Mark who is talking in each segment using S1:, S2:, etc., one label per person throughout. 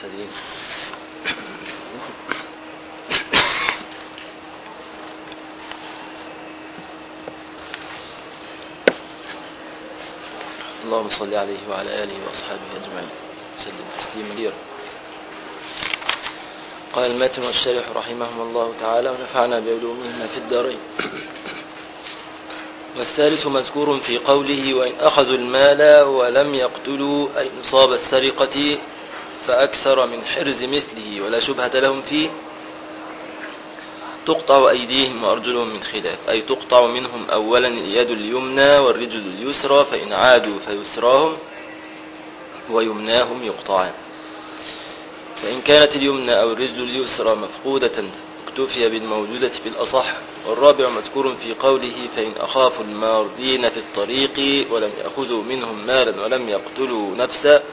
S1: المرسلين. اللهم صل عليه وعلى آله وأصحابه أجمعين وسلم تسليما كثيرا. قال الماتن والشارح رحمهم الله تعالى ونفعنا بعلومهما في الدارين. والثالث مذكور في قوله وإن أخذوا المال ولم يقتلوا أي نصاب السرقة فأكثر من حرز مثله ولا شبهة لهم فيه تقطع أيديهم وأرجلهم من خلاف، أي تقطع منهم أولا اليد اليمنى والرجل اليسرى، فإن عادوا فيسراهم ويمناهم يقطعان. فإن كانت اليمنى أو الرجل اليسرى مفقودة اكتفي بالموجودة في الأصح. والرابع مذكور في قوله فإن أخافوا الماردين في الطريق ولم يأخذوا منهم مالا ولم يقتلوا نفسا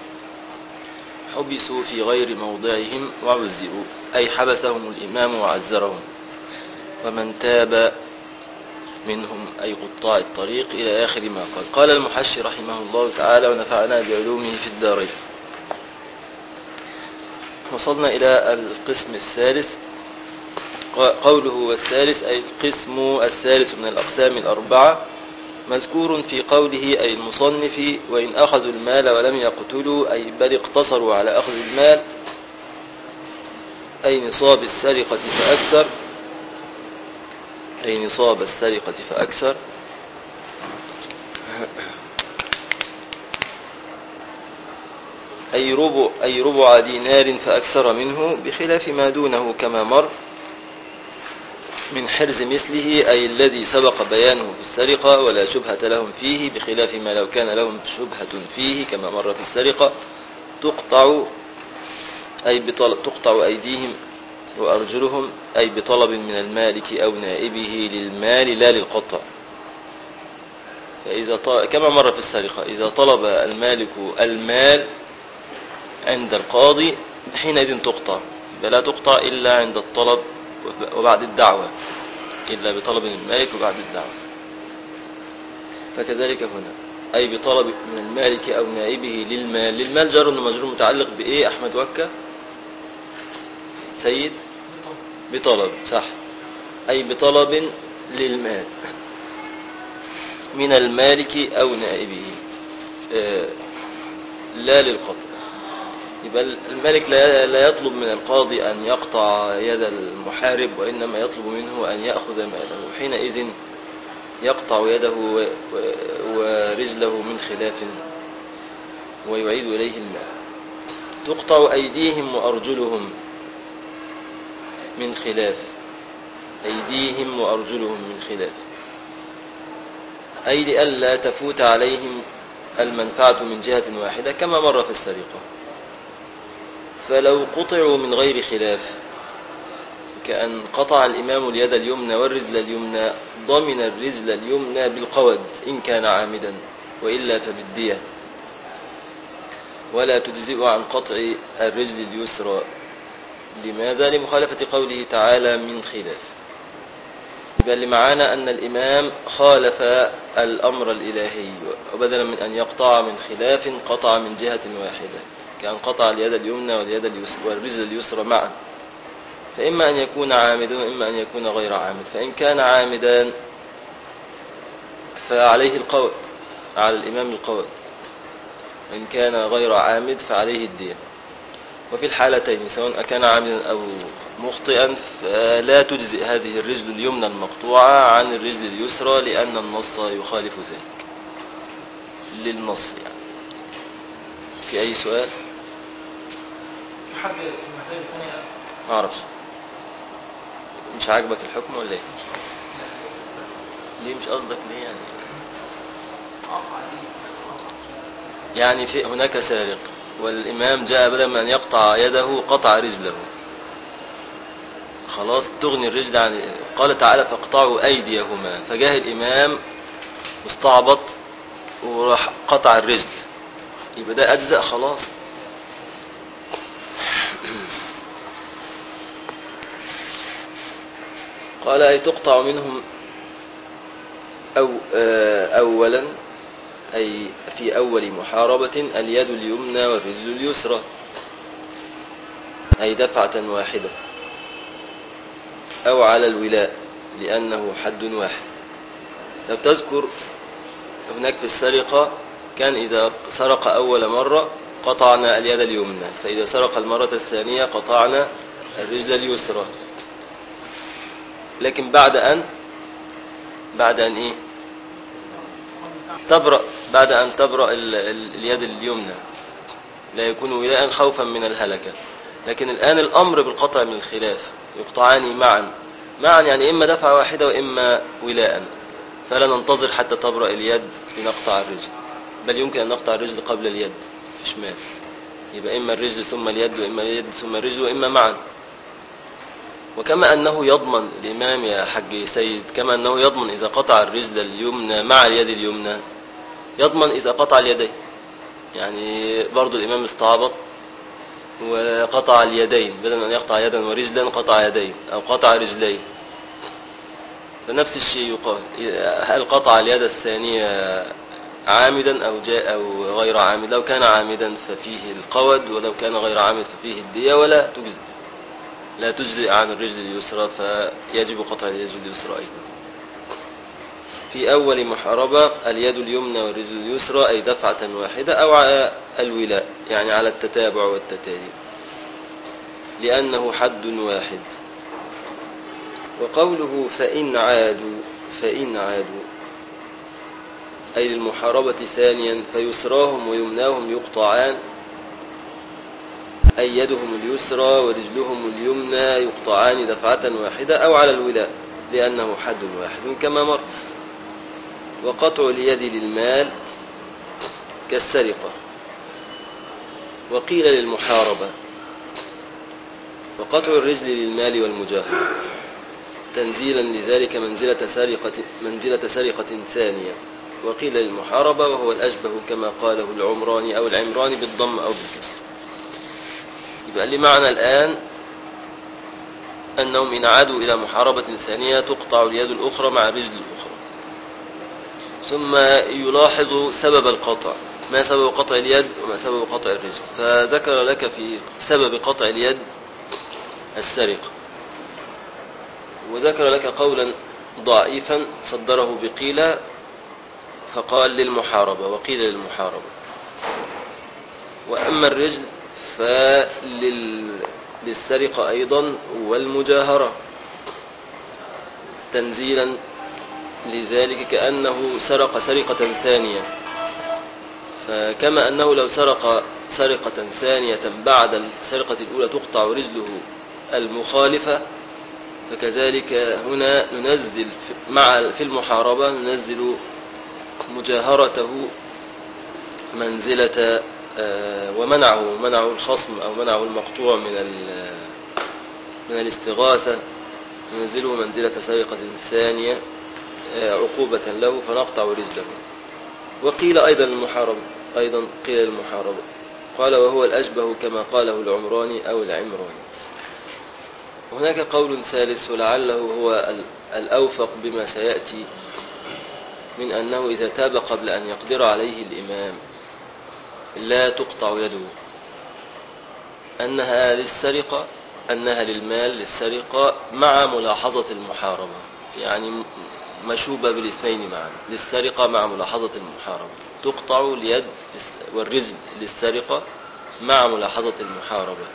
S1: حبسوا في غير موضعهم وعزروا، أي حبسهم الإمام وعزرهم. ومن تاب منهم أي قطاع الطريق إلى آخر ما قال. قال المحشي رحمه الله تعالى ونفعنا بعلومه في الدارين. وصلنا إلى القسم الثالث. قوله والثالث أي القسم الثالث من الأقسام الأربعة مذكور في قوله أي المصنف وإن أخذوا المال ولم يقتلوا أي بل اقتصروا على أخذ المال أي نصاب السرقة فأكثر، أي نصاب السرقة فأكثر. أي ربع دينار فأكثر منه بخلاف ما دونه كما مر من حرز مثله أي الذي سبق بيانه في السرقة ولا شبهة لهم فيه بخلاف ما لو كان لهم شبهة فيه كما مر في السرقة تقطع أيديهم وأرجلهم أي بطلب من المالك أو نائبه للمال لا للقطع. كما مر في السرقة إذا طلب المالك المال عند القاضي حينئذ تقطع، فلا تقطع إلا عند الطلب وبعد الدعوة، إلا بطلب المالك وبعد الدعوة. فكذلك هنا أي بطلب من المالك أو نائبه للمال. للمال جار ومجرور متعلق بإيه أحمد وكا سيد؟ بطلب، صح. أي بطلب للمال من المالك أو نائبه لا للقطع. يبقى الملك لا يطلب من القاضي أن يقطع يد المحارب وإنما يطلب منه أن يأخذ ماله، حينئذ يقطع يده ورجله من خلاف ويعيد إليه المال. تقطع أيديهم وأرجلهم من خلاف، أيديهم وأرجلهم من خلاف أي لئلا تفوت عليهم المنفعة من جهة واحدة كما مر في السرقة. فلو قطعوا من غير خلاف كأن قطع الإمام اليد اليمنى والرجل اليمنى ضمن الرجل اليمنى بالقود إن كان عامدا وإلا فبالدية، ولا تجزئ عن قطع الرجل اليسرى. لماذا؟ لمخالفة قوله تعالى من خلاف. بل معانا أن الإمام خالف الأمر الإلهي وبدلا من أن يقطع من خلاف قطع من جهة واحدة، كان قطع اليد اليمنى والرجل اليسرى معا، فإما أن يكون عامدا وإما أن يكون غير عامد. فإن كان عامدا فعليه القود، على الإمام القود، وإن كان غير عامد فعليه الدية. وفي الحالتين سواء كان عامدا أو مخطئا فلا تجزئ هذه الرجل اليمنى المقطوعة عن الرجل اليسرى لأن النص يخالف ذلك للنص. يعني في أي سؤال؟
S2: حد في المسائل الثانية
S1: ما أعرفش، مش عاجبك الحكم ولا ايه؟ ليه مش قصدك ليه يعني في هناك سارق والإمام جاء بدل من أن يقطع يده قطع رجله، خلاص تغني الرجل عن. قال تعالى فاقطعوا أيديهما، فجاء الإمام مستعبط وراح قطع الرجل، يبقى ده أجزاء خلاص. قال أي تقطع منهم أولا أي في أول محاربة اليد اليمنى والرجل اليسرى، أي دفعة واحدة، أو على الولاء لأنه حد واحد. لو تذكر هناك في السرقة كان إذا سرق أول مرة قطعنا اليد اليمنى، فإذا سرق المرة الثانية قطعنا الرجل اليسرى. لكن بعد أن إيه؟ بعد أن تبرأ اليد اليمنى لا يكون ولاء خوفا من الهلكة. لكن الآن الأمر بالقطع من الخلاف، يقطعان معا يعني إما دفعة واحدة وإما ولاء، فلا ننتظر حتى تبرأ اليد لنقطع الرجل، بل يمكن أن نقطع الرجل قبل اليد إشمال، يبقى إما الرجل ثم اليد وإما اليد ثم الرجل وإما معا. وكما أنه يضمن الإمام يا حج سيد، كما أنه يضمن إذا قطع الرجل اليمنى مع اليد اليمنى يضمن إذا قطع اليدين. يعني برضو الإمام استعبط وقطع اليدين، بدل أن يقطع يدا ورجلا قطع يدين أو قطع رجلين، فنفس الشيء يقال. هل قطع اليد الثانية عامدا أو غير عامد؟ لو كان عامدا ففيه القود، ولو كان غير عامد ففيه الدية، ولا لا تجزئ عن الرجل اليسرى، فيجب قطع الرجل اليسرى أيضا. في أول محاربة اليد اليمنى والرجل اليسرى، أي دفعة واحدة، أو على الولاء يعني على التتابع والتتالي، لأنه حد واحد. وقوله فإن عادوا أي للمحاربة ثانيا، فيسراهم ويمناهم يقطعان، أي يدهم اليسرى ورجلهم اليمنى يقطعان دفعة واحدة، أو على الولاء لأنه حد واحد كما مر. وقطع اليد للمال كالسرقة. وقيل للمحاربة. وقطع الرجل للمال والمجاهرة تنزيلا لذلك منزلة سرقة ثانية. وقيل للمحاربة وهو الأشبه كما قاله العمراني أو العمراني بالضم أو بالكسر. يبقى لي معنى الآن أنهم إن عادوا إلى محاربة ثانية تقطع اليد الأخرى مع الرجل الأخرى. ثم يلاحظ سبب القطع، ما سبب قطع اليد وما سبب قطع الرجل. فذكر لك في سبب قطع اليد السرقة، وذكر لك قولا ضعيفا صدره بقيل، فقال للمحاربة وقيل للمحاربة. وأما الرجل فللسرقة أيضا والمجاهرة تنزيلا لذلك كأنه سرق سرقة ثانية. فكما أنه لو سرق سرقة ثانية بعد السرقة الأولى تقطع رجله المخالفة، فكذلك هنا ننزل في المحاربة ننزل مجاهرته منزلة ومنعه الخصم أو منعه المقطوع من الاستغاثة، ننزله منزلة سرقة ثانية عقوبة له فنقطع رجله. وقيل أيضا قيل المحاربة، قال وهو الأشبه كما قاله العمراني أو العمراني. وهناك قول ثالث ولعله هو الأوفق بما سيأتي، من أنه إذا تاب قبل أن يقدر عليه الإمام لا تقطع يده، أنها للسرقة، أنها للمال للسرقة مع ملاحظة المحاربة، يعني مشوبة بالاثنين معا، للسرقة مع ملاحظة المحاربة، تقطع اليد والرجل للسرقة مع ملاحظة المحاربة.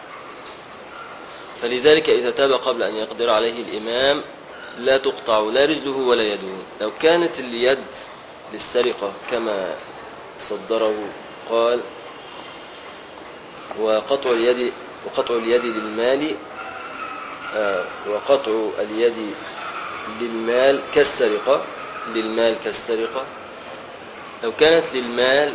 S1: فلذلك إذا تاب قبل أن يقدر عليه الإمام لا تقطع لا رجله ولا يده. لو كانت اليد للسرقة كما صدره قال وقطع اليد للمال وقطع اليد للمال كالسرقة، لو كانت للمال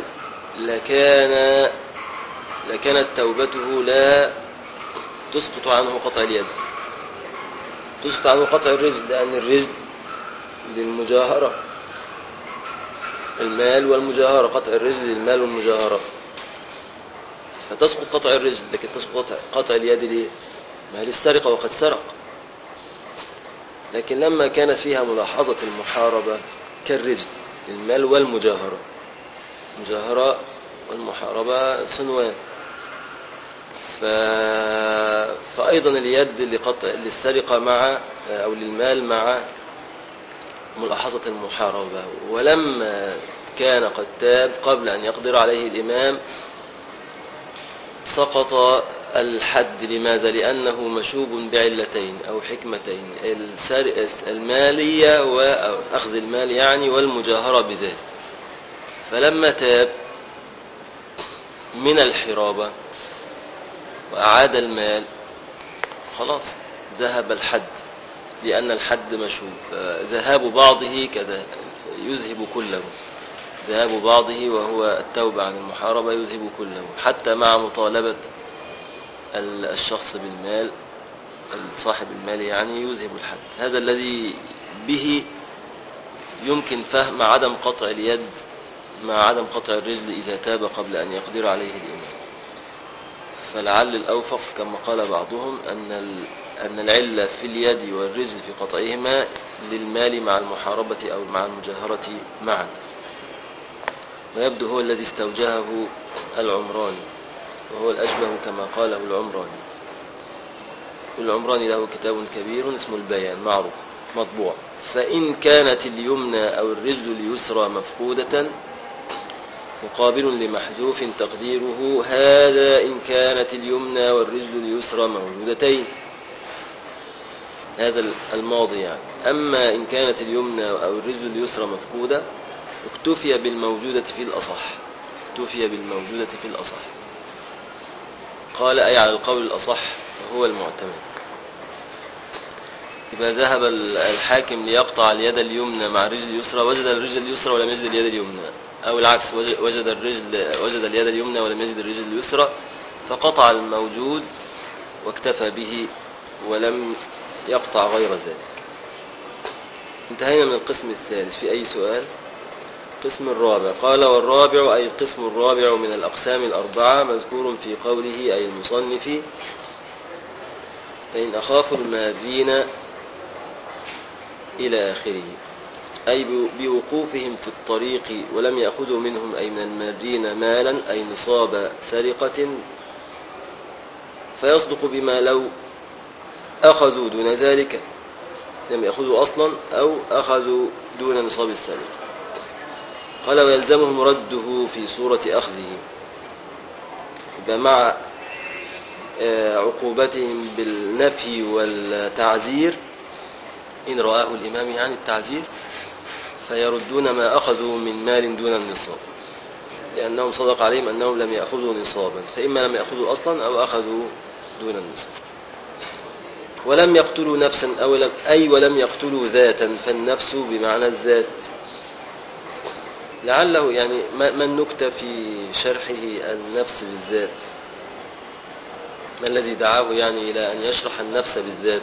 S1: لكانت توبته لا تسقط عنه قطع اليد، تسقط عنه قطع الرجل، لأن الرجل للمجاهرة، المال والمجاهرة، قطع الرجل للمال والمجاهرة، فتسقط قطع الرجل. لكن تسقط قطع اليد ليه؟ ما هي للسرقة وقد سرق. لكن لما كانت فيها ملاحظة المحاربة كالرجل، المال والمجاهرة، المجاهرة والمحاربة صنوان، فأيضا اليد للسرقة مع أو للمال مع ملاحظة المحاربة. ولما كان قد تاب قبل أن يقدر عليه الإمام سقط الحد. لماذا؟ لأنه مشوب بعلتين أو حكمتين: المالية وأخذ المال يعني، والمجاهرة بذلك. فلما تاب من الحرابة وأعاد المال خلاص ذهب الحد، لأن الحد مشوب. ذهاب بعضه كذا يذهب كله، ذهاب بعضه وهو التوبة عن المحاربة يذهب كله، حتى مع مطالبة الشخص بالمال، صاحب المال يعني، يذهب الحد. هذا الذي به يمكن فهم عدم قطع اليد مع عدم قطع الرجل إذا تاب قبل أن يقدر عليه الإمام. فلعل الأوفق كما قال بعضهم أن العلة في اليد والرجل في قطعهما للمال مع المحاربة أو مع المجاهرة معا. ويبدو هو الذي استوجهه العمراني، وهو الأشبه كما قاله العمراني. العمراني له كتاب كبير اسمه البيان، معروف مطبوع: فإن كانت اليمنى أو الرجل اليسرى مفقودة مقابل لمحذوف تقديره هذا إن كانت اليمنى والرجل اليسرى موجودتين. هذا الماضي يعني. أما إن كانت اليمنى أو الرجل اليسرى مفقودة اكتفي بالموجودة في الأصح. اكتفي بالموجودة في الأصح. قال أي على القول الأصح وهو المعتمد. إذا ذهب الحاكم ليقطع اليد اليمنى مع الرجل اليسرى وجد الرجل اليسرى ولم يجد اليد اليمنى، أو العكس، وجد اليد اليمنى ولم يجد الرجل اليسرى، فقطع الموجود واكتفى به ولم يقطع غير ذلك. انتهينا من القسم الثالث. في أي سؤال؟ القسم الرابع. قال: والرابع أي القسم الرابع من الأقسام الأربعة مذكور في قوله أي المصنف: فإن أخافوا المارين إلى آخره، أي بوقوفهم في الطريق ولم يأخذوا منهم أي من المارين مالا أي نصاب سرقة، فيصدق بما لو أخذوا دون ذلك لم يأخذوا أصلا أو أخذوا دون نصاب السرقة. قال: ويلزمهم رده في صورة أخذه، مع عقوبتهم بالنفي والتعزير إن رآه الإمام يعني التعزير، فيردون ما أخذوا من مال دون النصاب، لأنهم صدق عليهم أنهم لم يأخذوا نصابا، فإما لم يأخذوا أصلا أو أخذوا دون النصاب. ولم يقتلوا نفسا ولم يقتلوا ذاتا، فالنفس بمعنى الذات. لعله يعني ما النكتة في شرحه النفس بالذات؟ ما الذي دعاه يعني إلى أن يشرح النفس بالذات؟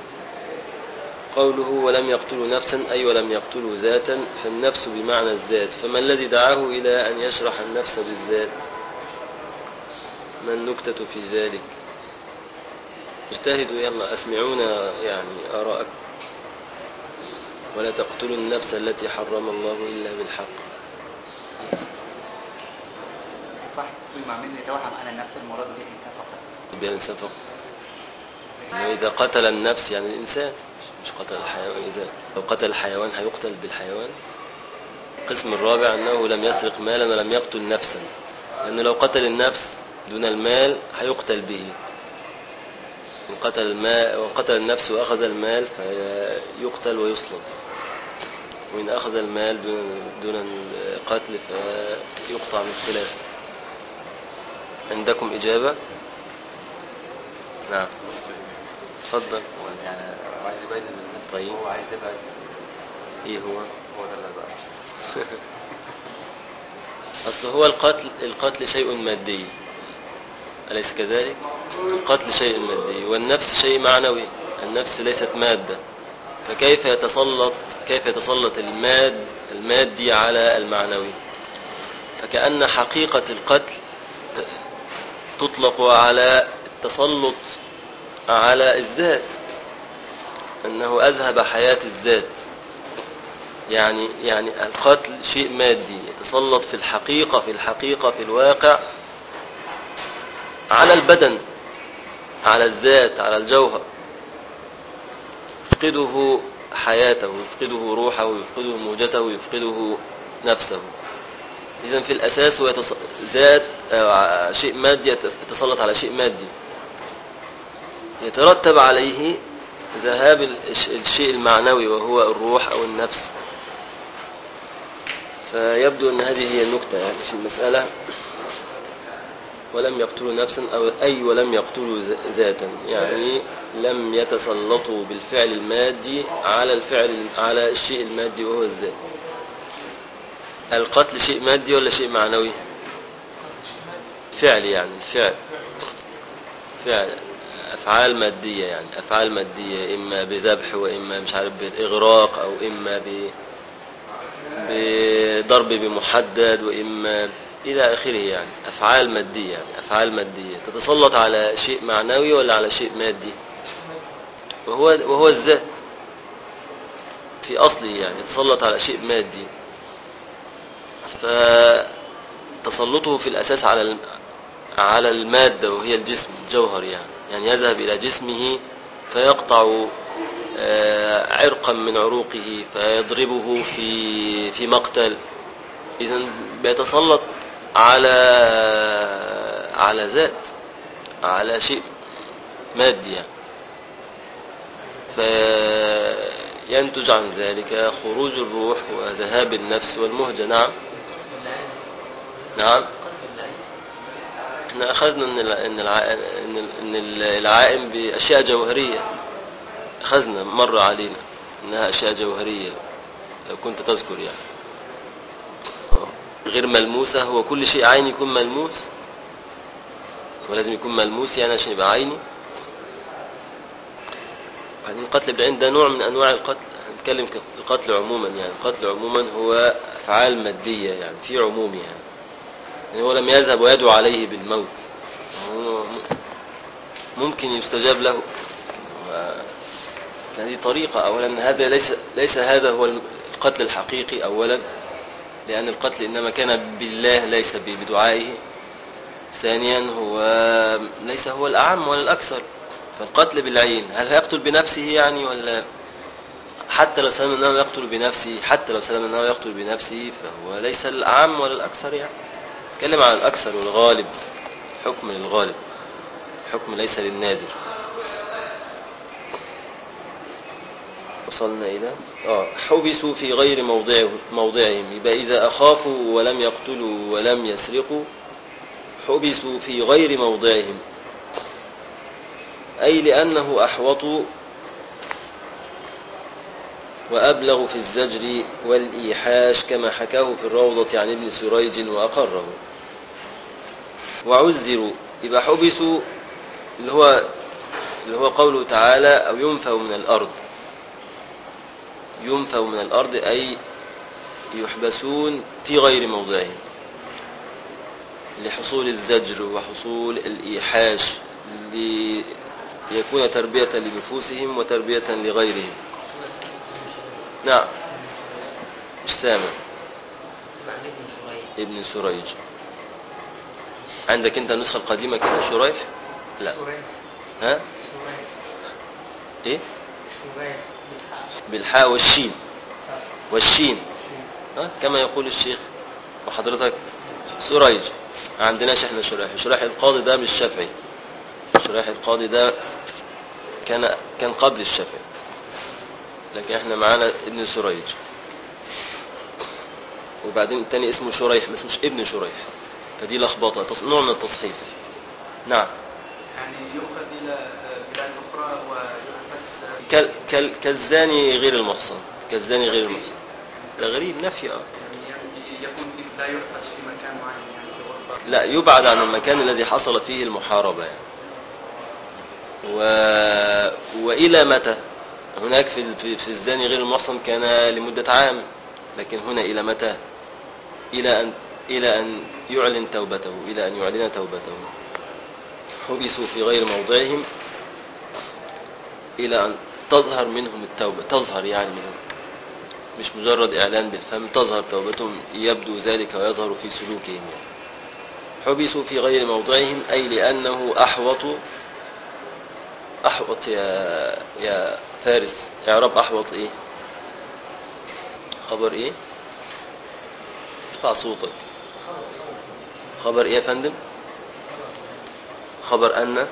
S1: قوله ولم يقتلوا نفسا أي ولم يقتلوا ذاتا، فالنفس بمعنى الذات. فما الذي دعاه إلى أن يشرح النفس بالذات؟ ما النكتة في ذلك؟ اجتهدوا، يلا أسمعونا يعني آراءكم. ولا تقتلوا النفس التي حرم الله إلا بالحق.
S3: صح. مع من يتوهم أن النفس المراد به الإنسان فقط.
S1: بالإنسان فقط. إذا قتل النفس يعني الإنسان، مش قتل الحيوان. إذا لو قتل الحيوان هيقتل بالحيوان. القسم الرابع أنه لم يسرق مالا ولم يقتل نفسا، لأنه لو قتل النفس دون المال هيقتل به. إن قتل النفس وأخذ المال فيقتل ويصلب، وإن أخذ المال دون القتل فيقطع من خلافه. عندكم إجابة؟ نعم تفضل.
S3: يعني عايز يبين النفس.
S1: طيب
S3: هو عايز يبقى
S1: إيه هو
S3: ده اللي بقى.
S1: أصل هو القتل شيء مادي، أليس كذلك؟ القتل شيء مادي والنفس شيء معنوي. النفس ليست مادة، فكيف يتسلط المادي على المعنوي؟ فكأن حقيقة القتل تطلق على التسلط على الذات، أنه أذهب حياة الذات. يعني القتل شيء مادي يتسلط في الحقيقة في الواقع على البدن، على الذات، على الجوهر، يفقده حياته، يفقده روحه، يفقده موجته، يفقده نفسه. إذن في الأساس هو ذات شيء مادي يتسلط على شيء مادي، يترتب عليه ذهاب الشيء المعنوي وهو الروح أو النفس. فيبدو أن هذه هي النكتة يعني في المسألة. ولم يقتلوا نفسا أي ولم يقتلوا ذاتا، يعني لم يتسلطوا بالفعل المادي على الشيء المادي وهو الذات. القتل شيء مادي ولا شيء معنوي؟ فعل، يعني فعل أفعال مادية، يعني أفعال مادية، إما بذبح وإما مش عارف بالإغراق، أو إما بضرب بمحدد، وإما إلى آخره. يعني أفعال مادية، يعني أفعال مادية تتسلط على شيء معنوي ولا على شيء مادي؟ وهو الذات في أصله، يعني يتسلط على شيء مادي. فتسلطه في الأساس على المادة وهي الجسم، الجوهر، يعني يذهب إلى جسمه فيقطع عرقا من عروقه فيضربه في مقتل. إذن بيتسلط على ذات، على شيء مادي يعني. فينتج عن ذلك خروج الروح وذهاب النفس والمهجة. نعم. احنا أخذنا إن العائم بأشياء جوهرية، أخذنا مرة علينا إنها أشياء جوهرية، لو كنت تذكر يعني. غير ملموسة، هو كل شيء عيني يكون ملموس، ولازم يكون ملموس يعني عشان يبقى عيني. يعني القتل بالعين ده نوع من أنواع القتل. هنتكلم القتل عموما، يعني القتل عموما هو أفعال مادية، يعني في عموم، يعني هو لم يذهب ويدعو عليه بالموت، ممكن يستجاب له. هذه طريقة. أولا هذا ليس هذا هو القتل الحقيقي أولا، لأن القتل إنما كان بالله ليس بدعائه. ثانيا هو ليس هو الأعم ولا الأكثر. فالقتل بالعين هل هيقتل بنفسه يعني، ولا حتى لو سلم أنه يقتل بنفسه فهو ليس الأعم ولا الأكثر يعني. نتكلم عن الأكثر والغالب، حكم للغالب، حكم ليس للنادر. وصلنا إلى حبسوا في غير موضعهم. يبقى إذا أخافوا ولم يقتلوا ولم يسرقوا حبسوا في غير موضعهم، أي لأنه أحوط وأبلغ في الزجر والإيحاش، كما حكاه في الروضة عن ابن سريج وأقره. وعزروا، يبقى حبسوا اللي هو قوله تعالى أو ينفوا من الأرض. ينفوا من الأرض أي يحبسون في غير موضعهم، لحصول الزجر وحصول الإيحاش، ليكون تربية لنفوسهم وتربية لغيرهم. نعم. مش سامع. ابن سريج. عندك انت النسخة القديمة كده شريح؟ لا. ها؟ ايه؟ بالحاء والشين كما يقول الشيخ وحضرتك سريج. ما عندناش احنا شريح القاضي ده مش شافعي. شريح القاضي ده كان قبل الشافعي، لكن احنا معانا ابن سريج، وبعدين الثاني اسمه شريح بس مش ابن شريح، فدي لخبطه، نوع من التصحيف. نعم.
S3: يعني يؤخذ الى بلاد اخرى ويحبس
S1: كالزاني غير المحصن. تغريب نفي.
S3: يعني يكون لا يحبس في مكان معين يعني في غرفه،
S1: لا، يبعد عن المكان الذي حصل فيه المحاربه يعني. والى متى؟ هناك في الزاني غير المحصن كان لمده عام، لكن هنا الى متى؟ الى ان يعلن توبته، حبسوا في غير موضعهم الى ان تظهر منهم التوبه، تظهر يعني منهم، مش مجرد اعلان بالفم، تظهر توبتهم، يبدو ذلك ويظهر في سلوكهم يعني. حبسوا في غير موضعهم أي لأنه أحوط أحوط يا فارس، إعراب أحوط إيه؟ خبر إيه؟ ارفع صوتك. خبر إيه يا فندم؟ خبر أن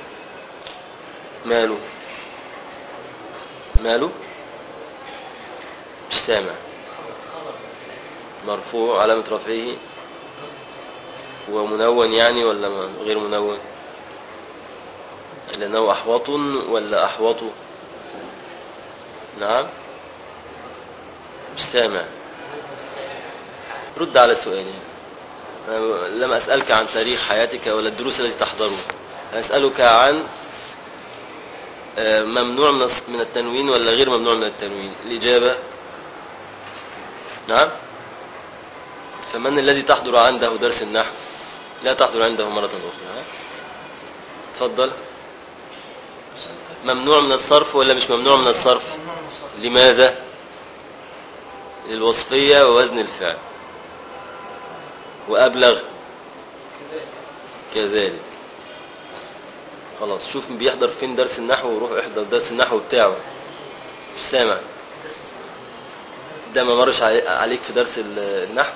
S1: ماله مش سامع. مرفوع علامة رفعه ومنون يعني ولا غير منون؟ لأنه أحوط ولا أحوط؟ نعم مش سامع. رد على سؤالي. أنا لم أسألك عن تاريخ حياتك ولا الدروس التي تحضرها، أسألك عن ممنوع من التنوين ولا غير ممنوع من التنوين. الإجابة نعم. فمن الذي تحضر عنده درس النحو لا تحضر عنده مرة أخرى؟ تفضل. ممنوع من الصرف ولا مش ممنوع من الصرف؟ لماذا؟ للوصفية ووزن الفعل. وأبلغ كذلك. خلاص شوف بيحضر فين درس النحو وروح احضر درس النحو بتاعه. مش سامع. ده ما مرش عليك في درس النحو؟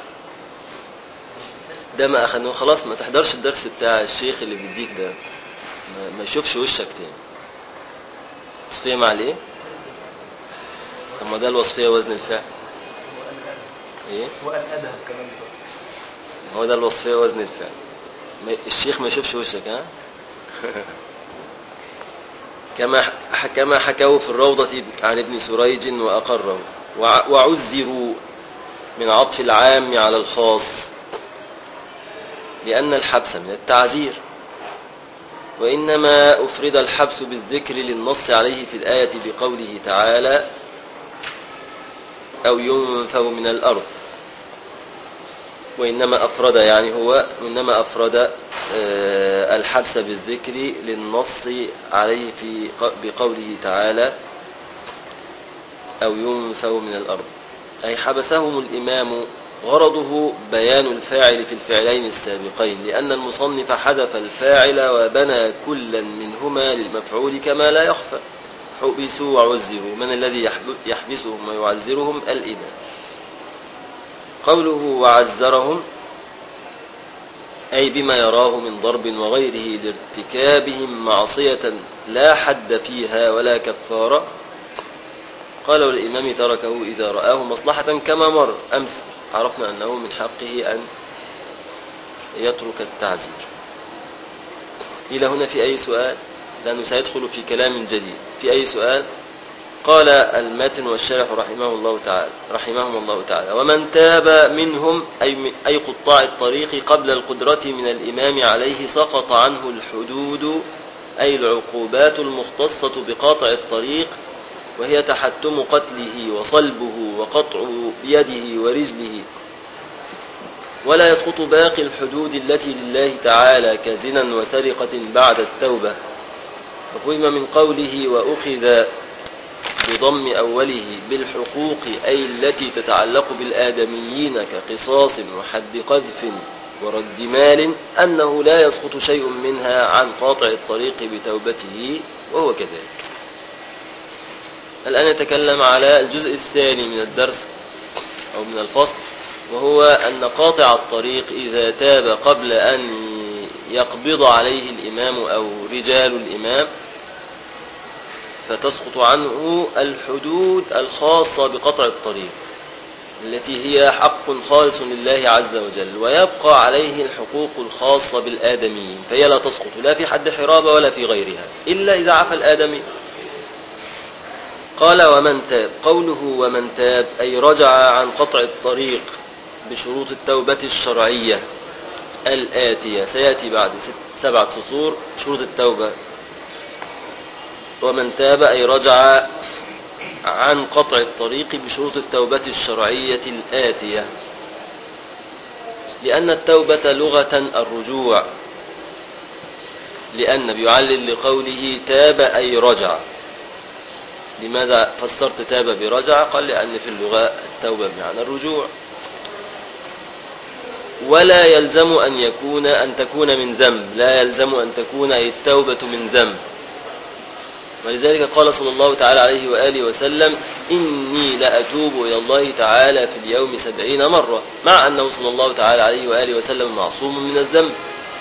S1: ده ما أخذناه خلاص. ما تحضرش الدرس بتاع الشيخ اللي بيديك ده، ما يشوفش وشك تاني. وصفية مع الايه؟ طب ما ده الوصفية وزن الفعل. ايه؟
S2: والأدب كمان.
S1: هو ده الوصفية وزن الفعل. الشيخ ما يشوفش وشك. ها كما حكوا في الروضة عن ابن سريج وأقره. وعزروا من عطف العام على الخاص لأن الحبس من التعزير، وإنما أفرد الحبس بالذكر للنص عليه في الآية بقوله تعالى أو ينفوا من الأرض. وإنما أفرد يعني هو إنما أفرد الحبس بالذكر للنص عليه بقوله تعالى أو ينفوا من الأرض، أي حبسهم الإمام. غرضه بيان الفاعل في الفعلين السابقين، لأن المصنف حذف الفاعل وبنى كلا منهما للمفعول كما لا يخفى. حبسوا وعزروا، من الذي يحبسهم ويعزرهم؟ الإمام. قوله وعزرهم أي بما يراه من ضرب وغيره لارتكابهم معصية لا حد فيها ولا كفارة. قال والإمام تركه إذا رآه مصلحة كما مر أمس. عرفنا أنه من حقه أن يترك التعزير. إلى هنا في أي سؤال؟ لأنه سيدخل في كلام جديد. في أي سؤال؟ قال الماتن والشارح رحمهم الله تعالى ومن تاب منهم أي قطاع الطريق قبل القدرة من الإمام عليه سقط عنه الحدود، أي العقوبات المختصة بقاطع الطريق، وهي تحتم قتله وصلبه وقطع بيده ورجله. ولا يسقط باقي الحدود التي لله تعالى كزنا وسرقة بعد التوبة. وفهم من قوله وأخذ بضم أوله بالحقوق أي التي تتعلق بالآدميين كقصاص وحد قذف ورد مال أنه لا يسقط شيء منها عن قاطع الطريق بتوبته، وهو كذلك. الآن يتكلم على الجزء الثاني من الدرس أو من الفصل، وهو أن قاطع الطريق إذا تاب قبل أن يقبض عليه الإمام أو رجال الإمام فتسقط عنه الحدود الخاصة بقطع الطريق التي هي حق خالص لله عز وجل، ويبقى عليه الحقوق الخاصة بالآدميين، فهي لا تسقط لا في حد حرابة ولا في غيرها إلا إذا عفى الآدمي. قال ومن تاب. قوله ومن تاب أي رجع عن قطع الطريق بشروط التوبة الشرعية الآتية، سيأتي بعد 7 سطور شروط التوبة. ومن تاب أي رجع عن قطع الطريق بشروط التوبة الشرعية الآتية، لأن التوبة لغة الرجوع، لأن بيعلل لقوله تاب أي رجع. لماذا فسرت تاب برجع؟ قال لأن في اللغة التوبة بمعنى الرجوع. ولا يلزم أن تكون من ذنب، لا يلزم أن تكون أي التوبة من ذنب، ولذلك قال صلى الله تعالى عليه وآله وسلم إني لأتوب إلى الله تعالى في اليوم 70 مرة، مع أنه صلى الله تعالى عليه وآله وسلم معصوم من الذنب.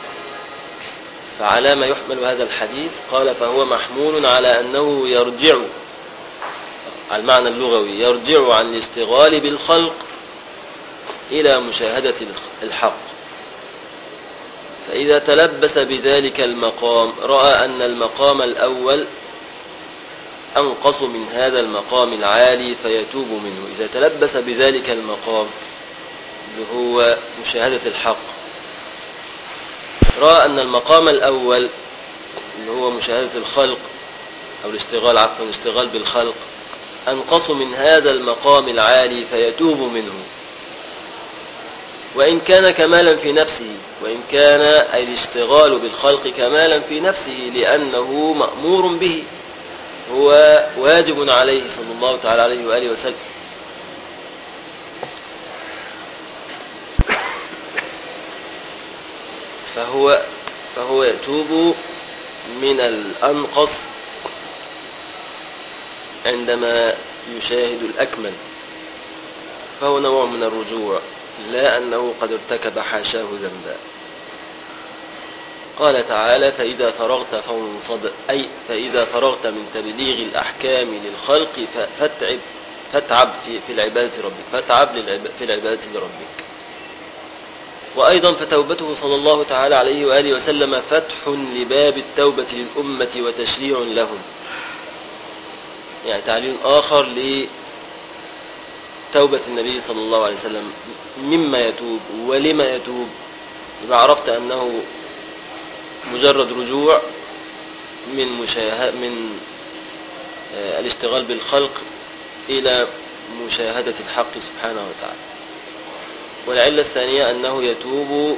S1: فعلى ما يحمل هذا الحديث؟ قال فهو محمول على أنه يرجع، على المعنى اللغوي، يرجع عن الاشتغال بالخلق إلى مشاهدة الحق. فإذا تلبس بذلك المقام رأى أن المقام الأول أنقص من هذا المقام العالي فيتوب منه. إذا تلبس بذلك المقام اللي هو مشاهدة الحق رأى أن المقام الأول اللي هو مشاهدة الخلق أو الاشتغال بالخلق أنقص من هذا المقام العالي فيتوب منه، وإن كان كمالا في نفسه، وإن كان الاشتغال بالخلق كمالا في نفسه، لأنه مأمور به، هو واجب عليه صلى الله تعالى عليه وآله وسلم. فهو يتوب من الأنقص عندما يشاهد الأكمل، فهو نوع من الرجوع، لا أنه قد ارتكب حاشاه ذنبا. قال تعالى فإذا فرغت فانصب، أي فإذا فرغت من تبليغ الأحكام للخلق فاتعب في العبادة لربك، فاتعب في العبادة لربك. وأيضا فتوبته صلى الله تعالى عليه وآله وسلم فتح لباب التوبة للأمة وتشريع لهم، يعني تعليل آخر لتوبة النبي صلى الله عليه وسلم مما يتوب ولما يتوب. يبقى عرفت أنه مجرد رجوع من الاشتغال بالخلق إلى مشاهدة الحق سبحانه وتعالى. والعلة الثانية أنه يتوب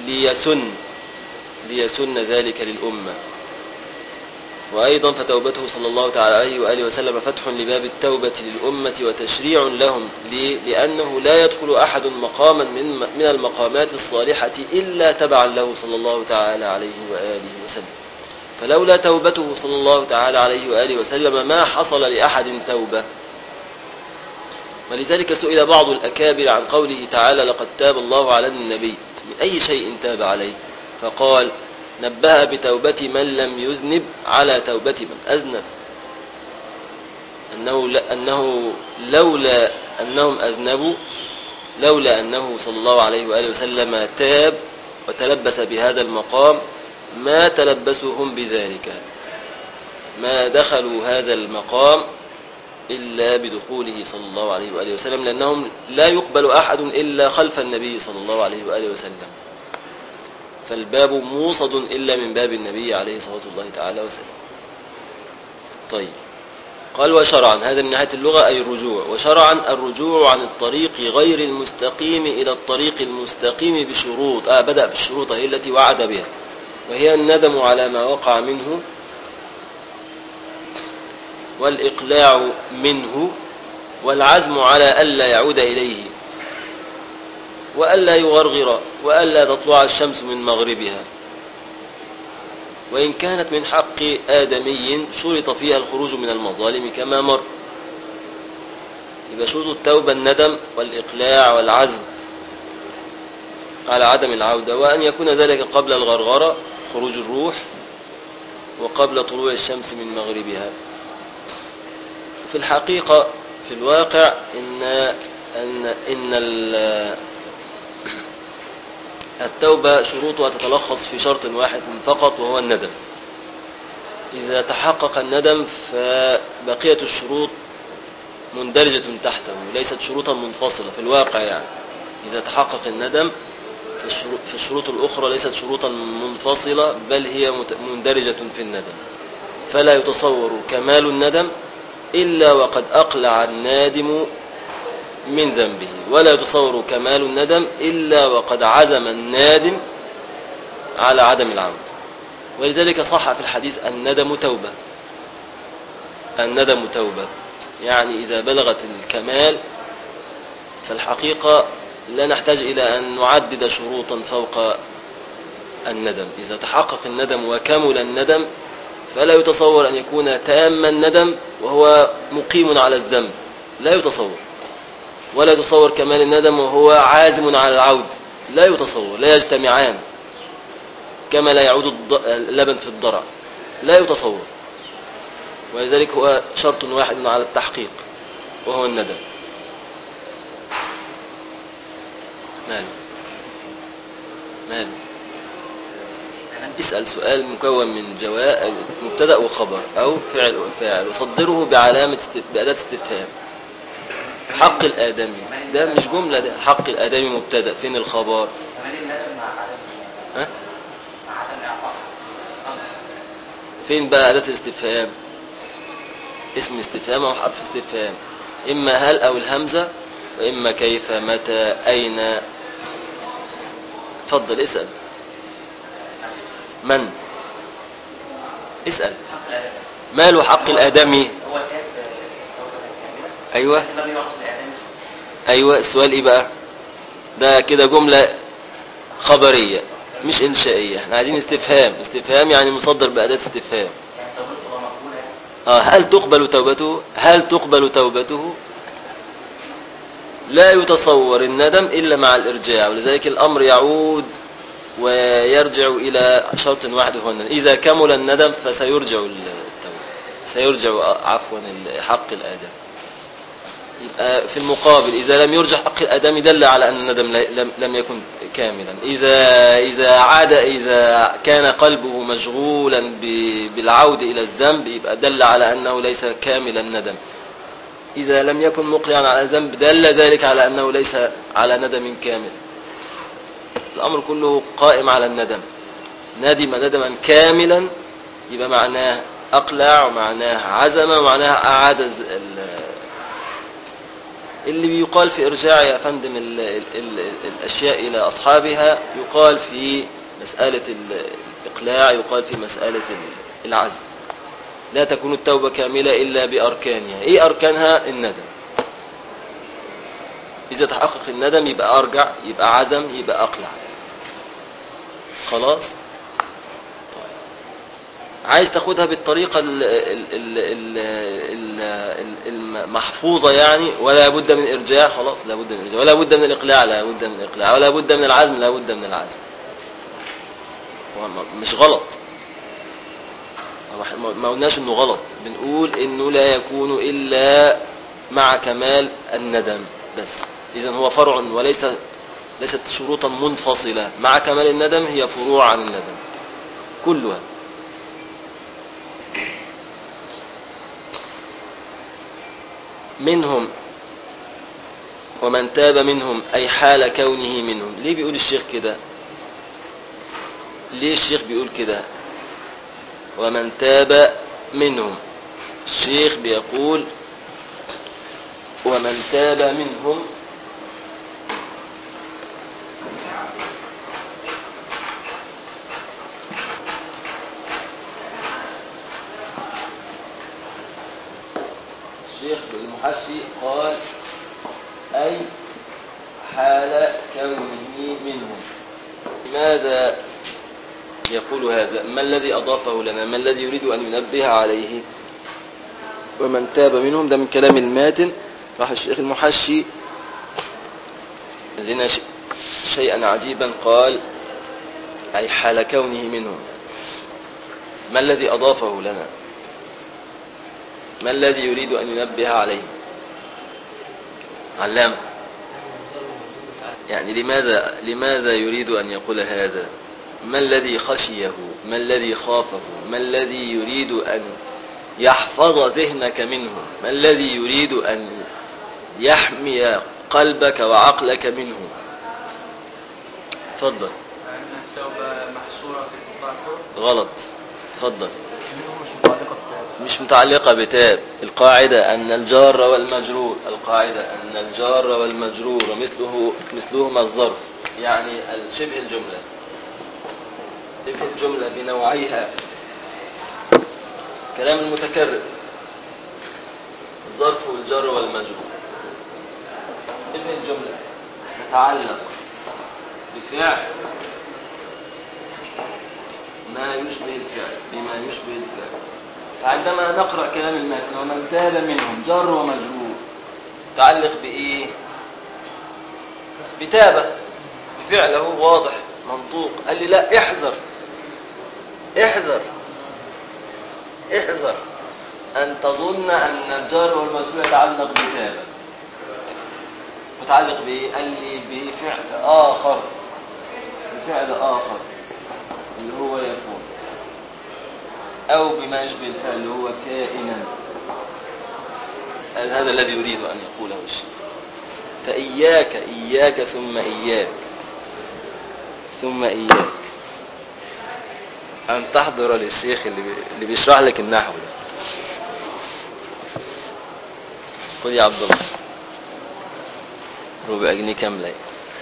S1: ليسن ذلك للأمة. وأيضا فتوبته صلى الله تعالى عليه وآله وسلم فتح لباب التوبة للأمة وتشريع لهم، لأنه لا يدخل أحد مقاما من المقامات الصالحة إلا تبعا له صلى الله تعالى عليه وآله وسلم. فلولا توبته صلى الله تعالى عليه وآله وسلم ما حصل لأحد توبة. ولذلك سئل بعض الأكابر عن قوله تعالى لقد تاب الله على النبي من أي شيء تاب عليه، فقال نبه بتوبة من لم يذنب على توبة من أذنب، أنه لولا أنهم أذنبوا، لولا أنه صلى الله عليه وآله وسلم تاب وتلبس بهذا المقام ما تلبسهم بذلك، ما دخلوا هذا المقام إلا بدخوله صلى الله عليه وآله وسلم، لأنهم لا يقبل أحد إلا خلف النبي صلى الله عليه وآله وسلم، فالباب موصد إلا من باب النبي عليه الصلاة الله تعالى وسلم. طيب، قال وشرعا، هذا من ناحية اللغة أي الرجوع، وشرعا الرجوع عن الطريق غير المستقيم إلى الطريق المستقيم بشروط، بدأ بالشروط هي التي وعد بها، وهي الندم على ما وقع منه، والإقلاع منه، والعزم على ألا يعود إليه، وألا يغرغر، وألا تطلع الشمس من مغربها. وإن كانت من حق آدمي شرط فيها الخروج من المظالم كما مر. يبقى شروط التوبة الندم والإقلاع والعزم على عدم العودة، وأن يكون ذلك قبل الغرغرة خروج الروح، وقبل طلوع الشمس من مغربها. في الحقيقة في الواقع إن التوبة شروطها تتلخص في شرط واحد فقط، وهو الندم. إذا تحقق الندم فبقية الشروط مندرجة تحته، ليست شروطا منفصلة في الواقع. يعني إذا تحقق الندم فالشروط الأخرى ليست شروطا منفصلة، بل هي مندرجة في الندم. فلا يتصور كمال الندم إلا وقد أقلع النادم من ذنبه، ولا يتصور كمال الندم إلا وقد عزم النادم على عدم العمد. ولذلك صح في الحديث الندم توبة، الندم توبة، يعني إذا بلغت الكمال فالحقيقة لا نحتاج إلى أن نعدد شروطا فوق الندم. إذا تحقق الندم وكمل الندم فلا يتصور أن يكون تام الندم وهو مقيم على الذنب، لا يتصور. ولا يتصور كمال الندم وهو عازم على العود، لا يتصور، لا يجتمعان، كما لا يعود اللبن في الضرع، لا يتصور. ولذلك هو شرط واحد على التحقيق وهو الندم. ماله اسأل سؤال مكون من جواب مبتدأ وخبر أو فعل وفاعل وصدره بأداة استفهام. حق الآدمي ده مش جملة، ده حق الآدمي مبتدأ، فين الخبر؟ ها؟ فين بقى أداة الاستفهام؟ اسم استفهام أو حرف استفهام، إما هل أو الهمزة، وإما كيف، متى، أين. تفضل اسأل. من؟ اسأل. ماله حق الآدمي؟ أيوة السؤال إيه بقى؟ ده كده جملة خبرية مش إنشائية، احنا عايزين استفهام يعني مصدر بأداة استفهام. هل تقبل توبته؟ هل تقبل توبته؟ لا يتصور الندم إلا مع الإرجاع، ولذلك الأمر يعود ويرجع إلى شرط واحد هو الندم. إذا كمل الندم فسيرجع التوبة، سيرجع عفوا حق الآدم. يبقى في المقابل إذا لم يرجع حق الآدم دل على أن الندم لم يكن كاملا. إذا كان قلبه مشغولا بالعودة إلى الذنب يبقى دل على أنه ليس كامل الندم. إذا لم يكن مقلعا على الذنب دل ذلك على أنه ليس على ندم كامل. الأمر كله قائم على الندم. ندم ندما كاملا يبقى معناه أقلع، ومعناه عزم، ومعناه أعاد اللي بيقال في إرجاع يا فندم الأشياء إلى أصحابها يقال في مسألة الإقلاع، يقال في مسألة العزم. لا تكون التوبة كاملة إلا بأركانها. إيه أركانها؟ الندم. إذا تحقق الندم يبقى أرجع، يبقى عزم، يبقى أقلع. خلاص؟ طيب. عايز تاخدها بالطريقة المحفوظة يعني، ولا بد من إرجاع، خلاص لا بد من إرجاع، ولا بد من الإقلاع، لا بد من الإقلاع، ولا بد من العزم، لا بد من العزم. مش غلط، ما قلناش انه غلط، بنقول انه لا يكون الا مع كمال الندم بس. اذا هو فرع ليست شروطا منفصلة. مع كمال الندم هي فروع عن الندم كلها. منهم ومن تاب منهم أي حال كونه منهم. ليه بيقول الشيخ كده؟ ليه الشيخ بيقول كده ومن تاب منهم؟ الشيخ بيقول ومن تاب منهم الشيخ المحشي قال أي حال كونه منهم. ماذا يقول هذا؟ ما الذي أضافه لنا؟ ما الذي يريد أن ينبه عليه؟ ومن تاب منهم ده من كلام الماتن. راح الشيخ المحشي لنا شيئا عجيبا، قال أي حال كونه منهم. ما الذي أضافه لنا؟ ما الذي يريد أن ينبه عليه؟ علامة يعني لماذا يريد أن يقول هذا؟ ما الذي خشيه؟ ما الذي خافه؟ ما الذي يريد أن يحفظ ذهنك منه؟ ما الذي يريد أن يحمي قلبك وعقلك منه؟ تفضل.
S2: أن التوبة محصورة في القطاع. غلط.
S1: تفضل. مش متعلقة بتاب. القاعدة أن الجار والمجرور، القاعدة أن الجار والمجرور مثلهما الظرف، يعني شبه الجملة، شبه الجملة بنوعيها، كلام المتكرر، الظرف والجار والمجرور. شبه الجملة تتعلق بفعل ما يشبه الفعل بما يشبه الفعل. فعندما نقرأ كلام المتن ومن تاب منهم جر ومجرور تعلق بإيه؟ بتابة، بفعله واضح منطوق. قال لي لا، احذر احذر احذر أن تظن أن الجار والمجرور يتعلق بتابة. متعلق بإيه؟ قال لي بفعل آخر، بفعل آخر اللي هو يكون، أو بما يشبه الفعل اللي هو كائنا. هذا الذي يريد أن يقوله الشيخ. فإياك إياك ثم إياك ثم إياك أن تحضر للشيخ اللي بيشرح لك النحو ده. خذ يا عبد الله ربع جنيه كاملة.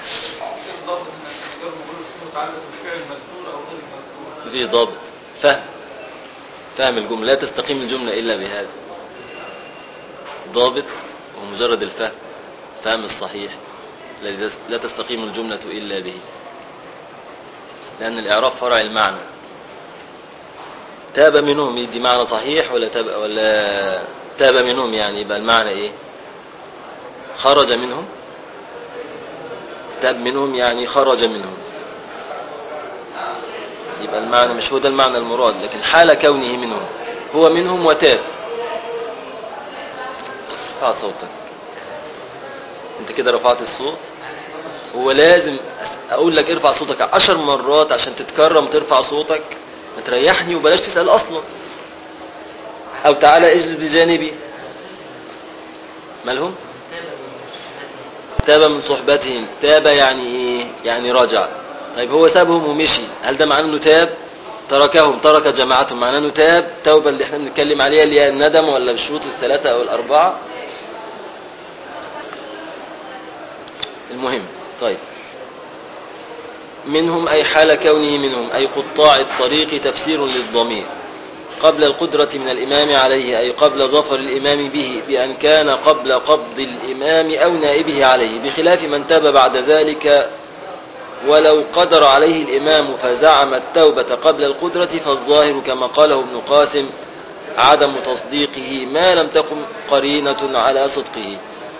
S1: في ضبط، فهم الجملة. لا تستقيم الجملة إلا بهذا ضابط، ومجرد الفهم الصحيح الذي لا تستقيم الجملة إلا به، لأن الإعراب فرع المعنى. تاب منهم دي معنى صحيح ولا تاب منهم، يعني يبقى المعنى إيه؟ خرج منهم. تاب منهم يعني خرج منهم، يبقى المعنى مش هو ده المعنى المراد، لكن حال كونه منهم، هو منهم وتاب. ارفع صوتك، انت كده رفعت الصوت. هو لازم اقول لك ارفع صوتك 10 مرات عشان تتكرم ترفع صوتك؟ ما تريحني وبلاش تسأل اصلا، او تعالى اجلس بجانبي. مالهم؟ تاب من صحبتهم. تاب يعني ايه؟ يعني رجع. طيب هو سابهم ومشي، هل ده معناه انه تاب؟ تركهم، ترك جماعتهم، معناه انه تاب؟ توبة اللي احنا بنتكلم عليها اللي هي الندم، ولا بالشروط الثلاثة او الاربعة؟ المهم. طيب منهم أي حال كونه منهم، أي قطاع الطريق تفسير للضمير قبل القدرة من الإمام عليه، أي قبل ظفر الإمام به، بأن كان قبل قبض الإمام أو نائبه عليه، بخلاف من تاب بعد ذلك ولو قدر عليه الإمام فزعم التوبة قبل القدرة، فالظاهر كما قاله ابن قاسم عدم تصديقه ما لم تكن قرينة على صدقه.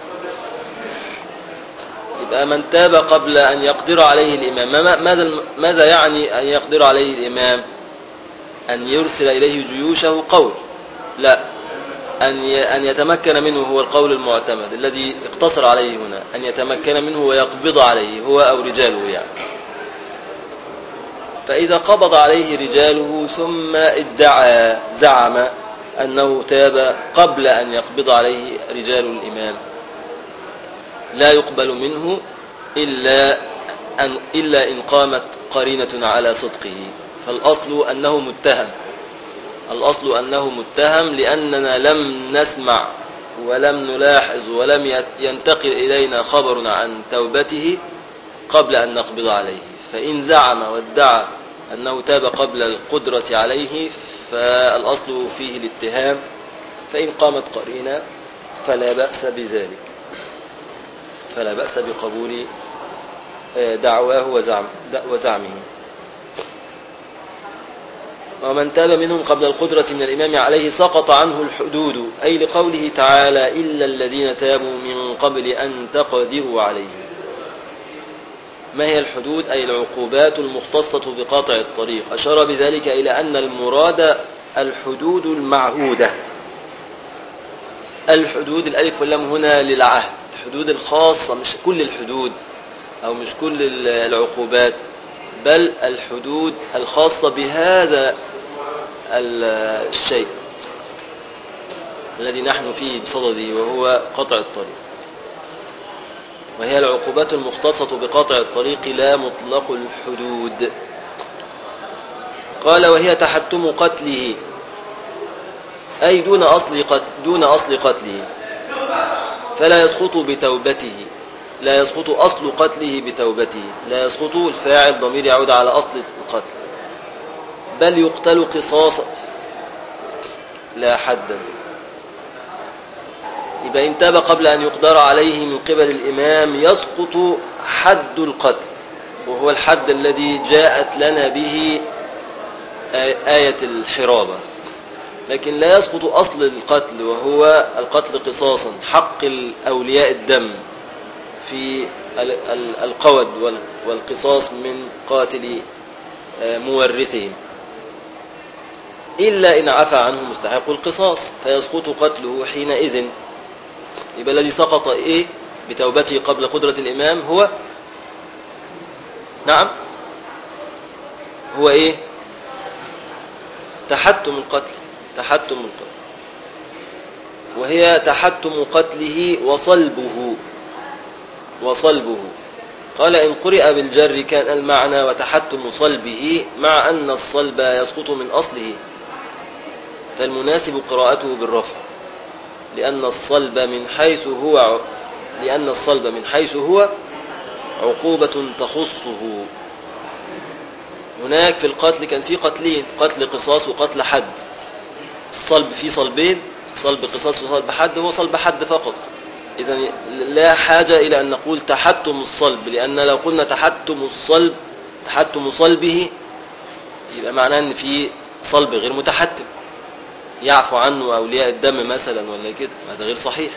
S1: يبقى من تاب قبل أن يقدر عليه الإمام، ماذا يعني أن يقدر عليه الإمام؟ أن يرسل إليه جيوشه؟ قول لا، أن يتمكن منه، هو القول المعتمد الذي اقتصر عليه هنا، أن يتمكن منه ويقبض عليه هو أو رجاله يعني. فإذا قبض عليه رجاله ثم ادعى زعم أنه تاب قبل أن يقبض عليه رجال الإمام، لا يقبل منه إلا إن قامت قرينة على صدقه. فالأصل أنه متهم، الأصل أنه متهم، لأننا لم نسمع ولم نلاحظ ولم ينتقل إلينا خبر عن توبته قبل أن نقبض عليه. فإن زعم وادعى أنه تاب قبل القدرة عليه فالأصل فيه الاتهام، فإن قامت قرينة فلا بأس بذلك، فلا بأس بقبول دعواه وزعمه. ومن تاب منهم قبل القدرة من الإمام عليه سقط عنه الحدود، أي لقوله تعالى إلا الذين تابوا من قبل أن تقدروا عليه. ما هي الحدود؟ أي العقوبات المختصة بقاطع الطريق. أشار بذلك إلى أن المراد الحدود المعهودة. الحدود الألف واللام هنا للعهد، الحدود الخاصة، مش كل الحدود أو مش كل العقوبات، بل الحدود الخاصة بهذا الشيء الذي نحن فيه بصدده، وهو قطع الطريق. وهي العقوبات المختصة بقطع الطريق لا مطلق الحدود. قال وهي تحتم قتله، أي دون أصل قتله، فلا يسقط بتوبته، لا يسقط أصل قتله بتوبته، لا يسقط الفاعل ضمير يعود على أصل القتل، بل يقتل قصاصا لا حدا. يبقى إن تاب قبل أن يقدر عليه من قبل الإمام يسقط حد القتل، وهو الحد الذي جاءت لنا به آية الحرابة، لكن لا يسقط أصل القتل وهو القتل قصاصا، حق الأولياء الدم في القود والقصاص من قاتل مورثهم، إلا إن عفى عنه مستحق القصاص فيسقط قتله حينئذ. يبقى الذي سقط إيه بتوبته قبل قدرة الإمام هو نعم هو إيه؟ تحتم القتل، تحتم القتل، وهي تحتم قتله وصلبه. قال إن قرئ بالجر كان المعنى وتحتم صلبه، مع أن الصلب يسقط من أصله، فالمناسب قراءته بالرفع، لأن الصلب من حيث هو عقوبة تخصه. هناك في القتل كان في قتلين، قتل قصاص وقتل حد. الصلب فيه صلبين، صلب قصاص وصلب حد، هو صلب حد فقط. إذن لا حاجة إلى أن نقول تحتم الصلب، لأن لو قلنا تحتم صلبه يبقى معناه أن في صلب غير متحتم يعفو عنه أولياء الدم مثلا ولا كده، هذا غير صحيح.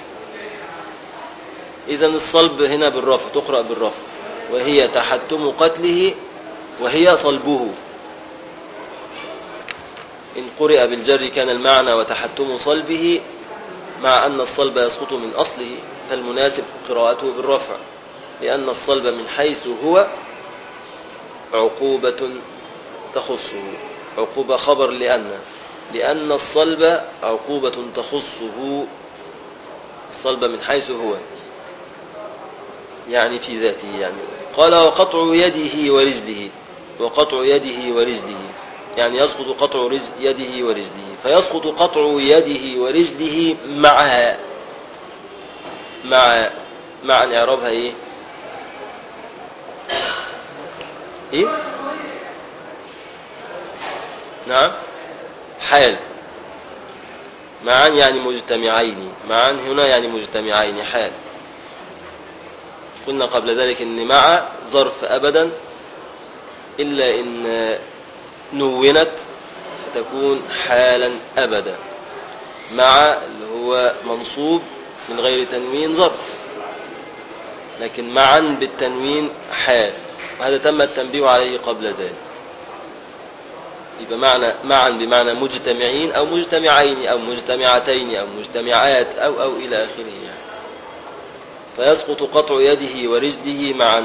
S1: إذن الصلب هنا بالرفع، تقرأ بالرفع، وهي تحتم قتله وهي صلبه. إن قرئ بالجر كان المعنى وتحتم صلبه، مع أن الصلب يسقط من أصله، فالمناسب قراءته بالرفع، لأن الصلب من حيث هو عقوبة تخصه. عقوبة خبر لأن الصلب عقوبة تخصه، الصلب من حيث هو يعني في ذاته. يعني قال وقطع يده ورجله، يعني يسقط قطع يده ورجله، فيسقط قطع يده ورجله معها. مع إعرابها إيه؟ نعم حال. معا يعني مجتمعين، معا هنا يعني مجتمعين حال. قلنا قبل ذلك إن مع ظرف أبدا إلا إن نونت فتكون حالا أبدا. مع اللي هو منصوب من غير تنوين ظرف، لكن معا بالتنوين حال، وهذا تم التنبيه عليه قبل ذلك. يبقى معا بمعنى مجتمعين أو مجتمعين أو مجتمعتين أو مجتمعات أو إلى آخره يعني. فيسقط قطع يده ورجله معا.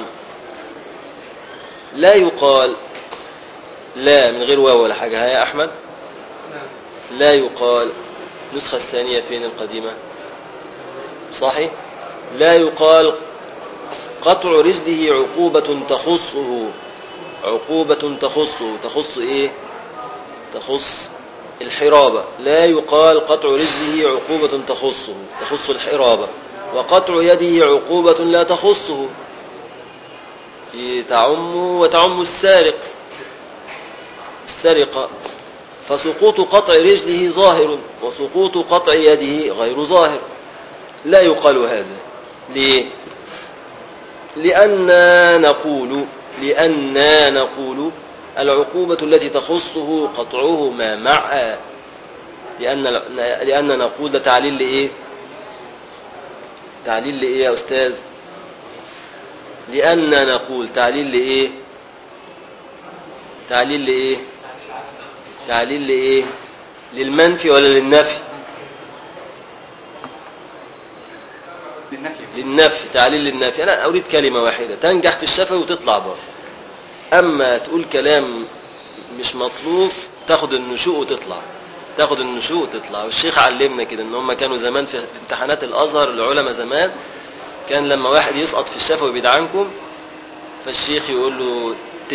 S1: لا يقال لا من غير واو ولا حاجة. ها يا أحمد، لا يقال. النسخة الثانية فين القديمة؟ صحيح. لا يقال قطع رجله عقوبة تخصه، عقوبة تخص إيه؟ تخص الحرابة. لا يقال قطع رجله عقوبة تخص الحرابة، وقطع يده عقوبة لا تخصه، وتعم السرقة. فسقوط قطع رجله ظاهر، وسقوط قطع يده غير ظاهر. لا يقال هذا. ليه؟ لأننا نقول العقوبة التي تخصه قطعهما معا. لأن نقول ده تعليل لإيه؟ تعليل لإيه يا أستاذ؟ لأننا نقول تعليل لإيه؟ تعليل لإيه؟ للمنفي ولا للنفي؟ للنفي. تعليل للنفي. أنا أريد كلمة واحدة تنجح في الشفوي وتطلع بره. أما تقول كلام مش مطلوب تاخد النشوء وتطلع، والشيخ علمنا كده ان هم كانوا زمان في امتحانات الازهر، العلماء زمان كان لما واحد يسقط في الشفوي بيدعنكم، فالشيخ يقول له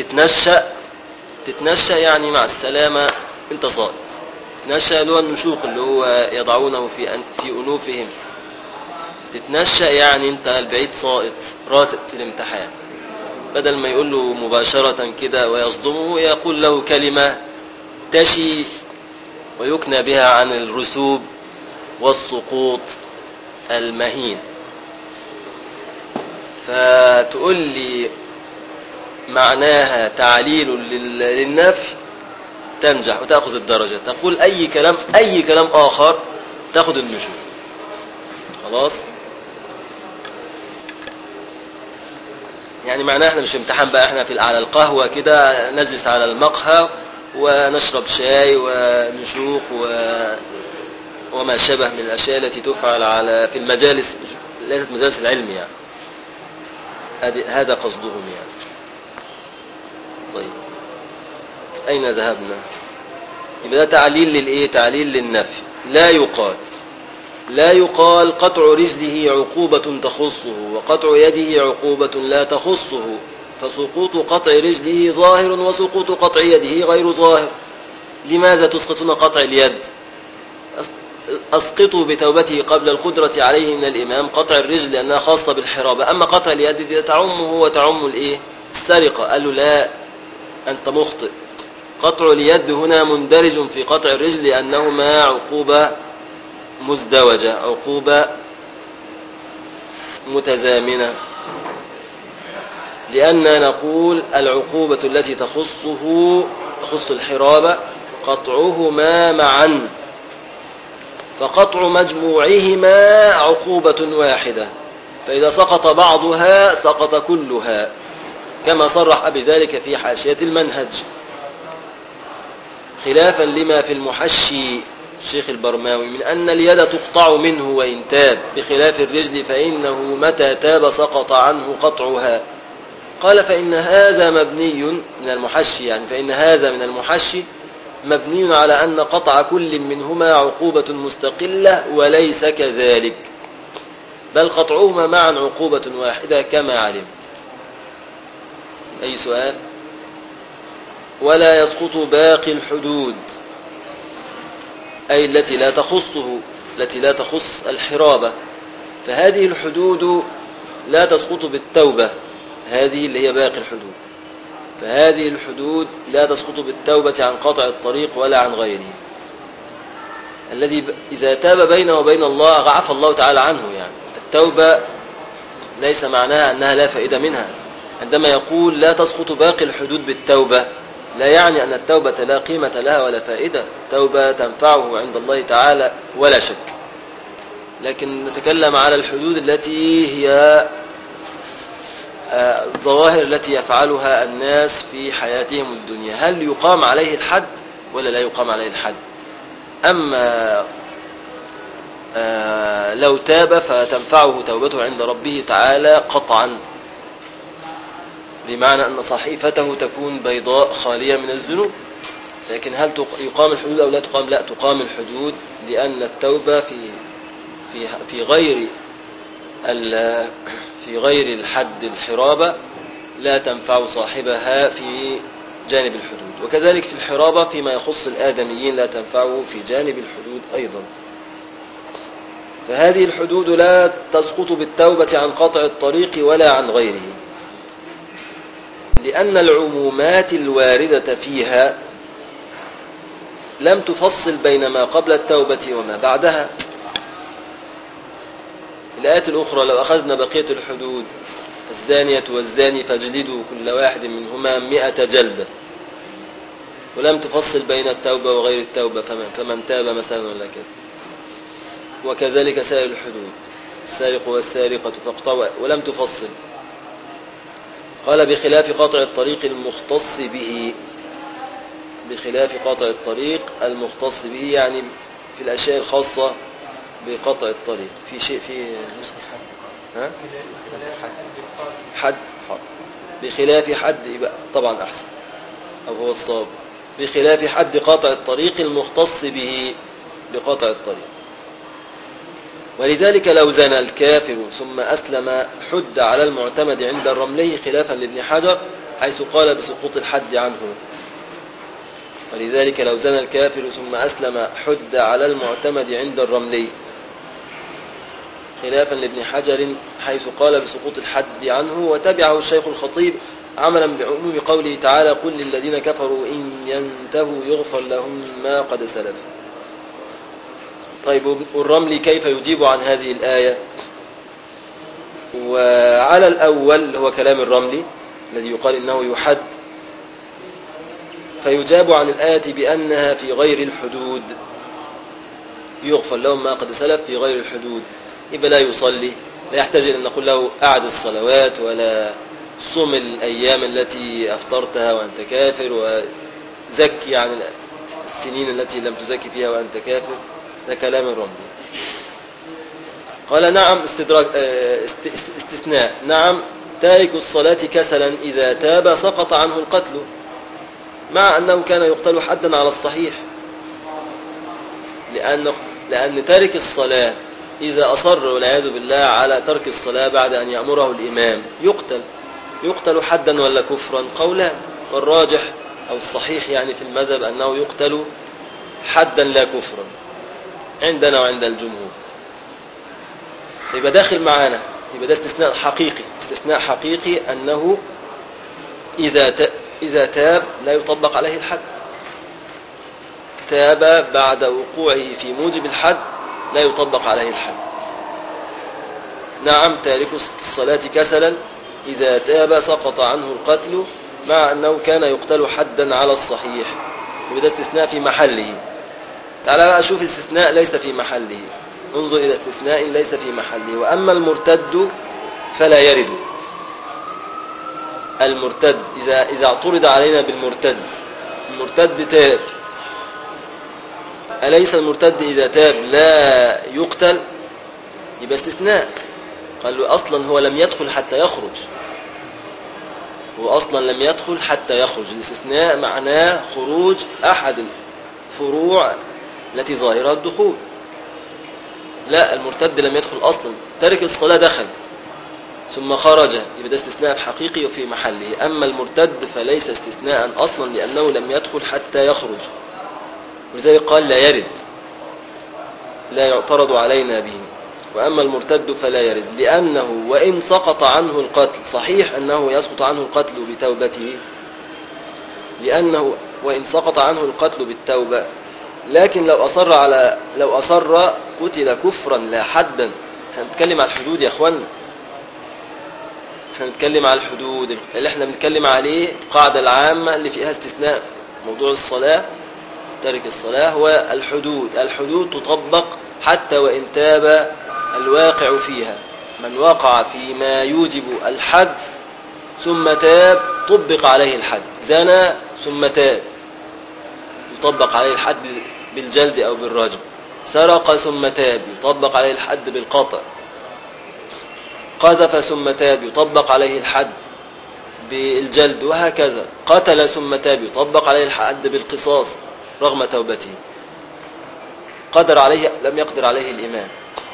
S1: تتنشأ يعني مع السلامة انت ساقط. تتنشأ اللي هو النشوق اللي هو يضعونه في أنوفهم. تتنشأ يعني انت البعيد ساقط راسب في الامتحان. بدل ما يقول له مباشرة كده ويصدمه، يقول له كلمة تشي ويكنى بها عن الرسوب والسقوط المهين. فتقول لي معناها تعليل للنفي، تنجح وتأخذ الدرجة. تقول أي كلام آخر تأخذ النجوم. خلاص. يعني معناه احنا مش امتحان بقى، احنا على القهوة كده نجلس على المقهى ونشرب شاي ونشوق وما شابه من الأشياء التي تفعل في المجالس، ليست مجالس العلم يعني. هذا قصدهم يعني. طيب أين ذهبنا؟ يبقى ده تعليل للإيه؟ تعليل للنفي. لا يقال قطع رجله عقوبة تخصه وقطع يده عقوبة لا تخصه، فسقوط قطع رجله ظاهر وسقوط قطع يده غير ظاهر. لماذا تسقطون قطع اليد؟ أسقطوا بتوبته قبل القدرة عليه من الإمام قطع الرجل لأنها خاصة بالحرابة، أما قطع اليد تعمه وتعم الإيه؟ السرقة. قال له لا، أنت مخطئ. قطع اليد هنا مندرج في قطع الرجل لأنهما عقوبة مزدوجة، عقوبة متزامنة. لأننا نقول العقوبة التي تخص الحرابة قطعهما معا، فقطع مجموعهما عقوبة واحدة، فإذا سقط بعضها سقط كلها، كما صرح بذلك في حاشية المنهج، خلافا لما في المحشي الشيخ البرماوي من أن اليد تقطع منه وإن تاب، بخلاف الرجل فإنه متى تاب سقط عنه قطعها. قال فإن هذا مبني من المحشي، يعني فإن هذا من المحشي مبني على أن قطع كل منهما عقوبة مستقلة، وليس كذلك، بل قطعهما معا عقوبة واحدة كما علمت. أي سؤال؟ ولا يسقط باقي الحدود، أي التي لا تخص الحرابة، فهذه الحدود لا تسقط بالتوبة، هذه اللي هي باقي الحدود، فهذه الحدود لا تسقط بالتوبة عن قطع الطريق ولا عن غيره. الذي إذا تاب بينه وبين الله عفى الله تعالى عنه. يعني التوبة ليس معناها أنها لا فائدة منها. عندما يقول لا تسقط باقي الحدود بالتوبة، لا يعني أن التوبة لا قيمة لها ولا فائدة، التوبة تنفعه عند الله تعالى ولا شك، لكن نتكلم على الحدود التي هي الظواهر التي يفعلها الناس في حياتهم الدنيا، هل يقام عليه الحد ولا لا يقام عليه الحد؟ أما لو تاب فتنفعه توبته عند ربه تعالى قطعا، بمعنى أن صحيفته تكون بيضاء خالية من الذنوب. لكن هل يقام الحدود أو لا تقام؟ لا، تقام الحدود، لأن التوبة في غير الحد الحرابة لا تنفع صاحبها في جانب الحدود، وكذلك في الحرابة فيما يخص الآدميين لا تنفعه في جانب الحدود أيضا. فهذه الحدود لا تسقط بالتوبة عن قطع الطريق ولا عن غيره، لأن العمومات الواردة فيها لم تفصل بين ما قبل التوبة وما بعدها. الآيات الأخرى لو أخذنا بقية الحدود، الزانية والزاني فاجلدوا كل واحد منهما 100 جلدة، ولم تفصل بين التوبة وغير التوبة، فمن تاب مثلا ولا كذا. وكذلك سائر الحدود، السارق والسارقة فاقطعوا، ولم تفصل. قال بخلاف قطع الطريق المختص به، بخلاف قطع الطريق المختص به، يعني في الأشياء الخاصة بقطع الطريق. في شيء في حد بخلاف حد، يبقى طبعا أحسن أو هو الصواب، بخلاف حد قطع الطريق المختص به بقطع الطريق. ولذلك لو زنى الكافر ثم أسلم حد على المعتمد عند الرملي، خلافا لابن حجر حيث قال بسقوط الحد عنه. ولذلك لو زنى الكافر ثم أسلم حد على المعتمد عند الرملي، خلافا لابن حجر حيث قال بسقوط الحد عنه، وتبعه الشيخ الخطيب عملا بعموم قوله تعالى قل للذين كفروا إن ينتهوا يغفر لهم ما قد سلف. طيب الرملي كيف يجيب عن هذه الآية؟ وعلى الأول هو كلام الرملي الذي يقال إنه يحد، فيجاب عن الآية بأنها في غير الحدود، يغفر لهم ما قد سلف في غير الحدود، يبقى لا يصلي، لا يحتاج أن نقول له أعد الصلوات، ولا صم الأيام التي أفطرتها وأنت كافر، وزكي عن السنين التي لم تزكي فيها وأنت كافر. ده كلام الرملي. قال نعم استثناء. نعم تارك الصلاة كسلا إذا تاب سقط عنه القتل، مع أنه كان يقتل حدا على الصحيح، لأن تارك الصلاة إذا أصر والعياذ بالله على ترك الصلاة بعد أن يأمره الإمام يقتل حدا ولا كفرا قولان، والراجح أو الصحيح يعني في المذهب أنه يقتل حدا لا كفرا عندنا وعند الجمهور. يبقى داخل معانا، يبقى ده استثناء حقيقي أنه إذا تاب لا يطبق عليه الحد. تاب بعد وقوعه في موجب الحد لا يطبق عليه الحد. نعم تارك الصلاة كسلا إذا تاب سقط عنه القتل، مع أنه كان يقتل حدا على الصحيح. يبقى ده استثناء في محله. تعالى بقى شوف استثناء ليس في محله، انظر إلى استثناء ليس في محله. وأما المرتد فلا يرد. المرتد إذا اعترض علينا بالمرتد، المرتد تاب، أليس المرتد إذا تاب لا يقتل؟ يبقى استثناء. قال له أصلا هو لم يدخل حتى يخرج، هو أصلا لم يدخل حتى يخرج. الاستثناء معناه خروج أحد الفروع التي ظاهرها الدخول. لا، المرتد لم يدخل أصلا، ترك الصلاة دخل ثم خرج، يبقى ده استثناء حقيقي وفي محله. أما المرتد فليس استثناء أصلا، لأنه لم يدخل حتى يخرج، ولذلك قال لا يرد، لا يعترض علينا به. وأما المرتد فلا يرد، لأنه وإن سقط عنه القتل، صحيح أنه يسقط عنه القتل بتوبته، لأنه وإن سقط عنه القتل بالتوبة، لكن لو أصر قتل كفرا لا حدا. احنا بنتكلم على الحدود يا أخوانا، احنا بنتكلم على الحدود اللي احنا بنتكلم عليه. القاعدة العامة اللي فيها استثناء موضوع الصلاة، ترك الصلاة، هو الحدود تطبق حتى وإن تاب الواقع فيها. من وقع فيما يوجب الحد ثم تاب طبق عليه الحد. زنى ثم تاب يطبق عليه الحد بالجلد أو بالرجم. سرق ثم تاب يطبق عليه الحد بالقطع. قذف ثم تاب يطبق عليه الحد بالجلد، وهكذا. قتل ثم تاب يطبق عليه الحد بالقصاص رغم توبته. قدر عليه لم يقدر عليه الإمام.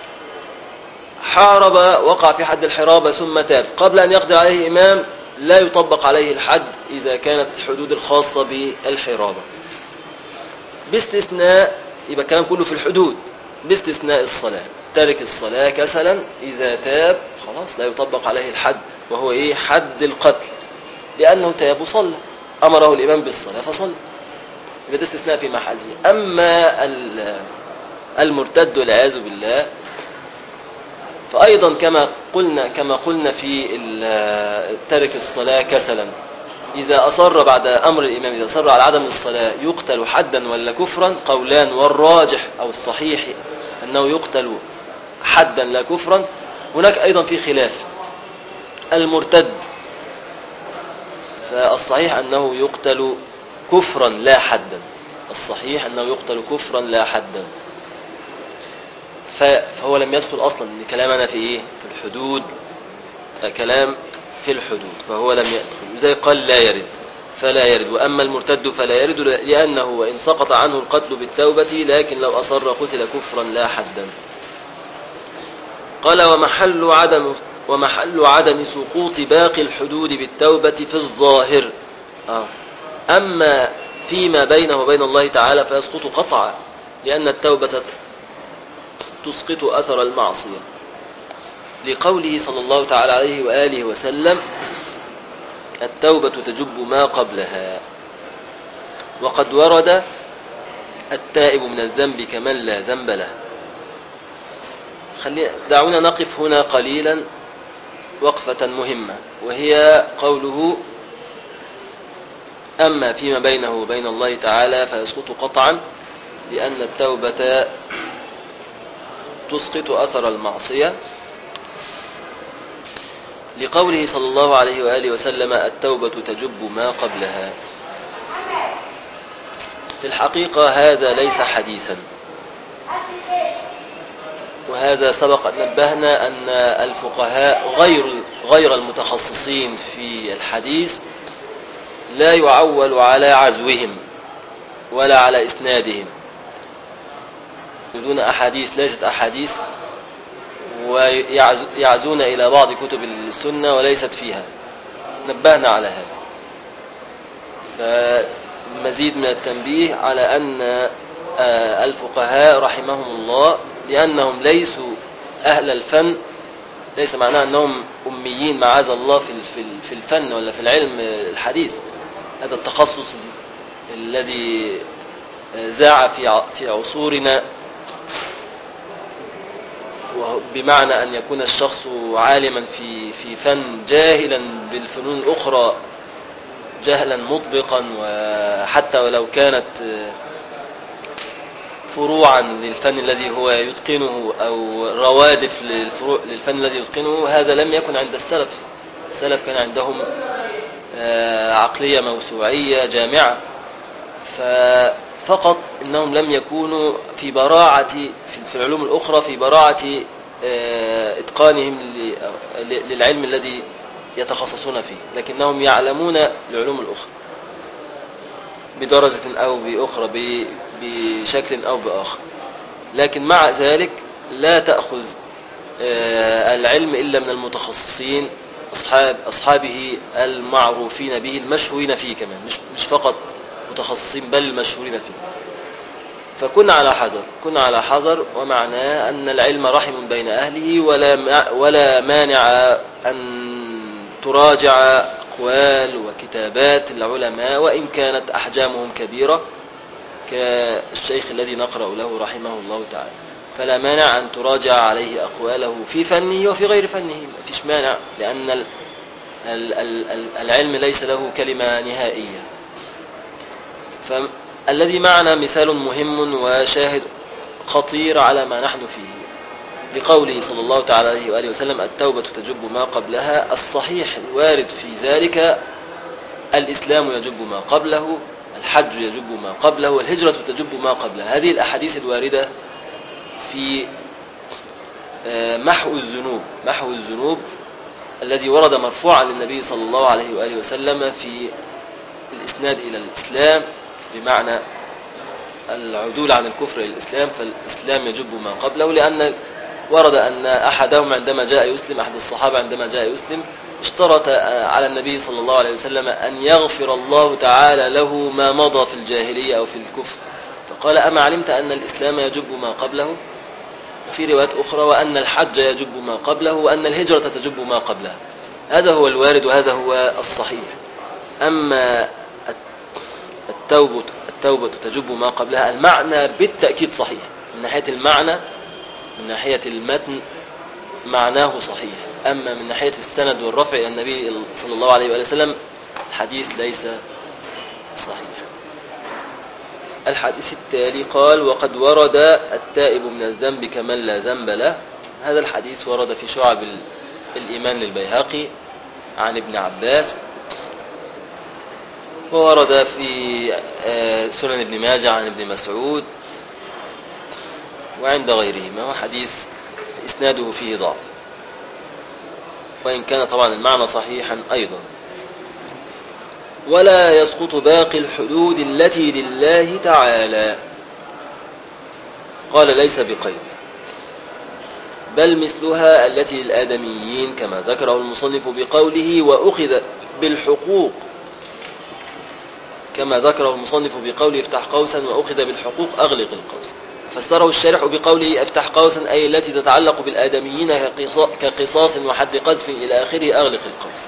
S1: حارب وقع في حد الحرابة ثم تاب قبل أن يقدر عليه الإمام، لا يطبق عليه الحد إذا كانت الحدود الخاصة بالحرابة، باستثناء، يبقى الكلام كله في الحدود، باستثناء الصلاة. ترك الصلاة كسلا إذا تاب خلاص لا يطبق عليه الحد، وهو إيه؟ حد القتل، لأنه تاب وصلى، أمره الإمام بالصلاة فصلى، يبقى ده استثناء في محله. أما المرتد والعياذ بالله فأيضا كما قلنا في ترك الصلاة كسلا، إذا أصر بعد أمر الإمام، إذا أصر على عدم الصلاة يقتل حدا ولا كفرا قولان، والراجح أو الصحيح أنه يقتل حدا لا كفرا. هناك أيضا في خلاف. المرتد فالصحيح أنه يقتل كفرا لا حدا، الصحيح أنه يقتل كفرا لا حدا، فهو لم يدخل أصلا. كلامنا في إيه؟ في الحدود، كلام في الحدود، فهو لم يدخل. لذلك قال لا يرد، فلا يرد. وأما المرتد فلا يرد، لأنه وإن سقط عنه القتل بالتوبة، لكن لو أصر قتل كفرا لا حدا. قال ومحل عدم سقوط باقي الحدود بالتوبة في الظاهر. أما فيما بينه وبين الله تعالى فيسقط قطعا، لأن التوبة تسقط أثر المعصية، لقوله صلى الله تعالى عليه وآله وسلم: التوبة تجب ما قبلها. وقد ورد: التائب من الذنب كمن لا ذنب له. دعونا نقف هنا قليلا وقفة مهمة، وهي قوله: أما فيما بينه وبين الله تعالى فيسقط قطعا، لأن التوبة تسقط أثر المعصية، لقوله صلى الله عليه وآله وسلم: التوبة تجب ما قبلها. في الحقيقة هذا ليس حديثا، وهذا سبق أن نبهنا أن الفقهاء غير المتخصصين في الحديث لا يعول على عزوهم ولا على إسنادهم، يدون أحاديث ليست أحاديث، ويعزون إلى بعض كتب السنة وليست فيها. نبهنا على هذا، فمزيد من التنبيه على أن الفقهاء رحمهم الله لأنهم ليسوا أهل الفن، ليس معناه أنهم أميين معاذ الله في الفن ولا في العلم الحديث. هذا التخصص الذي زاع في عصورنا، بمعنى أن يكون الشخص عالما في فن جاهلا بالفنون الأخرى جهلا مطبقا، وحتى ولو كانت فروعا للفن الذي هو يتقنه أو روادف للفن الذي يتقنه. هذا لم يكن عند السلف. السلف كان عندهم عقلية موسوعية جامعة، فقط إنهم لم يكونوا في براعة في العلوم الأخرى، في براعة إتقانهم للعلم الذي يتخصصون فيه، لكنهم يعلمون العلوم الأخرى بدرجة أو بأخرى، بشكل أو بآخر. لكن مع ذلك لا تأخذ العلم إلا من المتخصصين، أصحابه المعروفين به المشهورين فيه، كمان مش فقط متخصصين بل المشهورين فيه. فكن على حذر، ومعناه أن العلم رحم بين أهله، ولا مانع أن تراجع أقوال وكتابات العلماء وإن كانت أحجامهم كبيرة، كالشيخ الذي نقرأ له رحمه الله تعالى، فلا مانع أن تراجع عليه أقواله في فنه وفي غير فنه، ما فيش مانع، لأن العلم ليس له كلمة نهائية. فالذي معنا مثال مهم وشاهد خطير على ما نحن فيه، لقوله صلى الله تعالى عليه وآله وسلم: التوبة تجب ما قبلها. الصحيح الوارد في ذلك: الإسلام يجب ما قبله، الحج يجب ما قبله، والهجرة تجب ما قبلها. هذه الأحاديث الواردة في محو الذنوب الذي ورد مرفوعا للنبي صلى الله عليه وآله وسلم في الإسناد إلى الإسلام، بمعنى العدول عن الكفر إلى الإسلام، فالإسلام يجب ما قبله، لأن ورد أن أحدهم عندما جاء يسلم، أحد الصحابة عندما جاء يسلم، اشترط على النبي صلى الله عليه وسلم أن يغفر الله تعالى له ما مضى في الجاهلية أو في الكفر، فقال: أما علمت أن الإسلام يجب ما قبله؟ وفي روايات أخرى: وأن الحج يجب ما قبله، وأن الهجرة تجب ما قبلها. هذا هو الوارد وهذا هو الصحيح. أما التوبة تجب ما قبلها، المعنى بالتأكيد صحيح من ناحية المعنى، من ناحية المتن معناه صحيح، أما من ناحية السند والرفع إلى النبي صلى الله عليه وآله وسلم الحديث ليس صحيح. الحديث التالي قال: وقد ورد التائب من الذنب كمن لا ذنب له. هذا الحديث ورد في شعب الإيمان للبيهقي عن ابن عباس، وورد في سنن ابن ماجه عن ابن مسعود وعند غيرهما، وحديث إسناده فيه ضعف، وإن كان طبعا المعنى صحيحا أيضا. ولا يسقط باقي الحدود التي لله تعالى، قال: ليس بقيد، بل مثلها التي للآدميين، كما ذكره المصنف بقوله: وأخذ بالحقوق، كما ذكره المصنف بقوله: افتح قوسا وأخذ بالحقوق أغلق القوس. فسره الشارح بقوله: افتح قوسا أي التي تتعلق بالآدميين كقصاص وحد قذف إلى آخره أغلق القوس.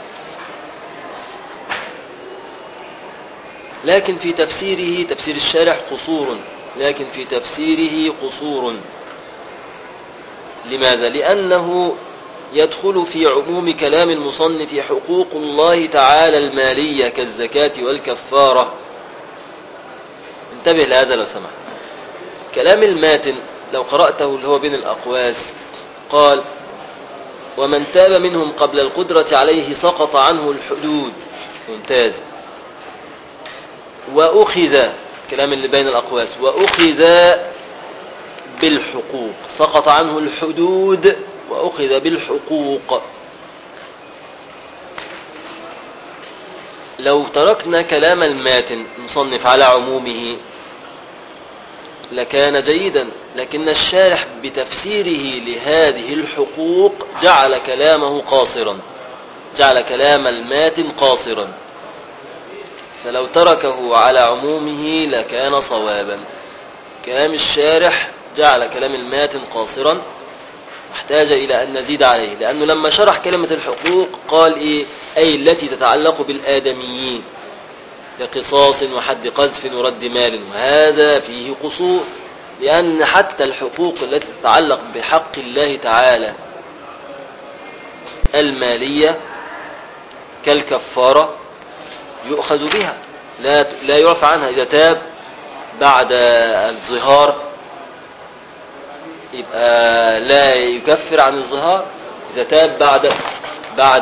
S1: لكن في تفسيره، تفسير الشارح قصور، لكن في تفسيره قصور. لماذا؟ لأنه يدخل في عموم كلام المصنف حقوق الله تعالى المالية كالزكاة والكفارة. انتبه لهذا لو سمحت. كلام الماتن لو قرأته اللي هو بين الأقواس قال ومن تاب منهم قبل القدرة عليه سقط عنه الحدود. ممتاز. وأخذ كلام اللي بين الأقواس وأخذ بالحقوق. سقط عنه الحدود وأخذ بالحقوق. لو تركنا كلام الماتن المصنف على عمومه لكان جيدا، لكن الشارح بتفسيره لهذه الحقوق جعل كلامه قاصرا، جعل كلام الماتن قاصرا، فلو تركه على عمومه لكان صوابا. كلام الشارح جعل كلام الماتن قاصرا، احتاج إلى أن نزيد عليه، لأنه لما شرح كلمة الحقوق قال إيه؟ أي التي تتعلق بالآدميين كقصاص وحد قذف ورد مال، وهذا فيه قصور، لأن حتى الحقوق التي تتعلق بحق الله تعالى المالية كالكفارة يؤخذ بها، لا يعفى عنها. إذا تاب بعد الظهار يبقى لا يكفر عن الظهار. إذا تاب بعد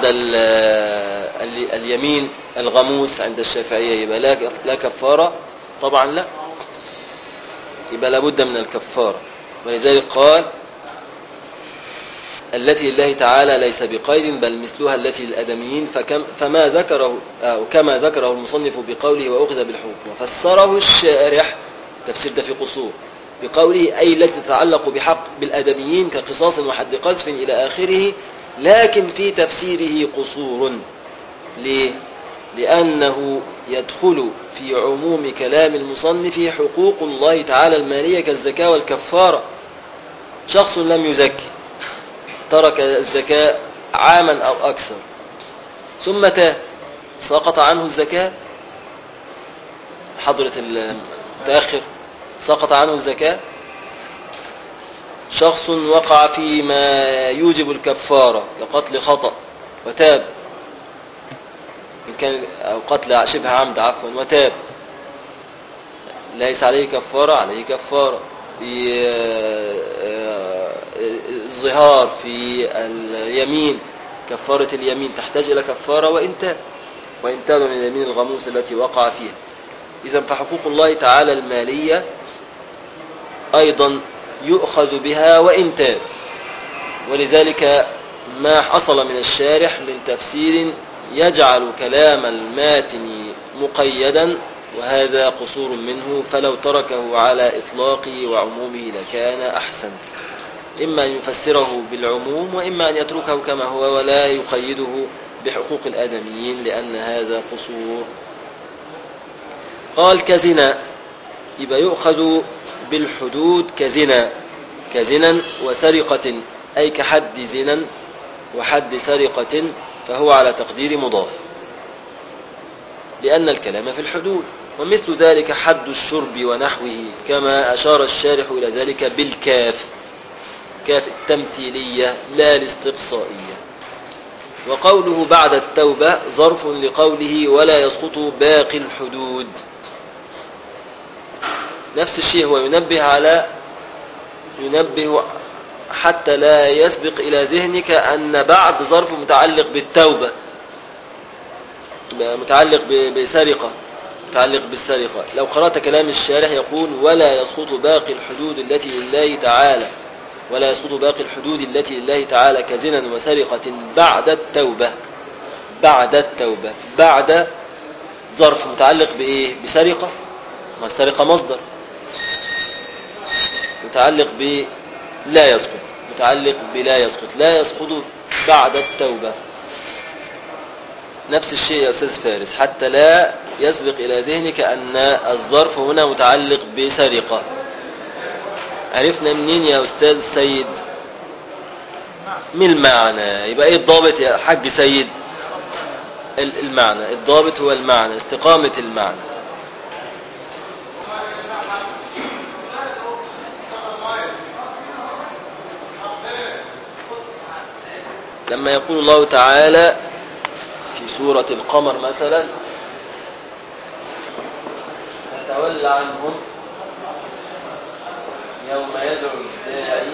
S1: اليمين الغموس عند الشافعية يبقى لا كفارة طبعا، لا، يبقى لابد من الكفارة. ولذلك قال التي لله تعالى ليس بقيد بل مثلها التي للآدميين، فما ذكره كما ذكره المصنف بقوله وأخذ بالحقوق، وفسره الشارح تفسير ده في قصور بقوله أي التي تتعلق بحق بالآدميين كقصاص وحد قذف إلى آخره، لكن في تفسيره قصور. ليه؟ لأنه يدخل في عموم كلام المصنف حقوق الله تعالى المالية كالزكاة والكفارة. شخص لم يزكي، ترك الزكاة عاما أو أكثر، ثم تاب، سقط عنه الزكاة. حضرة المتأخر سقط عنه الزكاة. شخص وقع فيما يوجب الكفارة كقتل خطأ وتاب، إن كان أو قتل شبه عمد عفوا وتاب، ليس عليه كفارة، عليه كفارة. في الظهار، في اليمين، كفارة اليمين تحتاج إلى كفارة وإن تاب من اليمين الغموس التي وقع فيها. إذن فحقوق الله تعالى المالية أيضا يؤخذ بها وإن تاب. ولذلك ما حصل من الشارح من تفسير يجعل كلام الماتن مقيدا، وهذا قصور منه، فلو تركه على إطلاقه وعمومه لكان أحسن. إما أن يفسره بالعموم وإما أن يتركه كما هو ولا يقيده بحقوق الآدميين، لأن هذا قصور. قال كزنا، يبقى يؤخذ بالحدود كزنا وسرقة، أي كحد زنا وحد سرقة، فهو على تقدير مضاف لأن الكلام في الحدود. ومثل ذلك حد الشرب ونحوه، كما أشار الشارح إلى ذلك بالكاف، كاف التمثيلية لا الاستقصائية. وقوله بعد التوبة ظرف لقوله ولا يسقط باقي الحدود. نفس الشيء، هو ينبه حتى لا يسبق إلى ذهنك أن بعد ظرف متعلق بالتوبة، متعلق بسرقة، متعلق بالسرقة. لو قرأت كلام الشارح يقول ولا يسقط باقي الحدود التي لله تعالى، ولا يسقط باقي الحدود التي لله تعالى كزنا وسرقة بعد التوبة. بعد ظرف متعلق بإيه؟ بسرقة، ما السرقة مصدر، متعلق بلا يسقط، متعلق بلا يسقط، لا يسقط بعد التوبة. نفس الشيء يا أستاذ فارس، حتى لا يسبق إلى ذهنك أن الظرف هنا متعلق بسرقة. عرفنا منين يا أستاذ سيد؟ من المعنى. يبقى إيه الضابط يا حاج سيد؟ المعنى. الضابط هو المعنى، استقامة المعنى. لما يقول الله تعالى في سورة القمر مثلا فتول عنهم يوم يدعو الداعي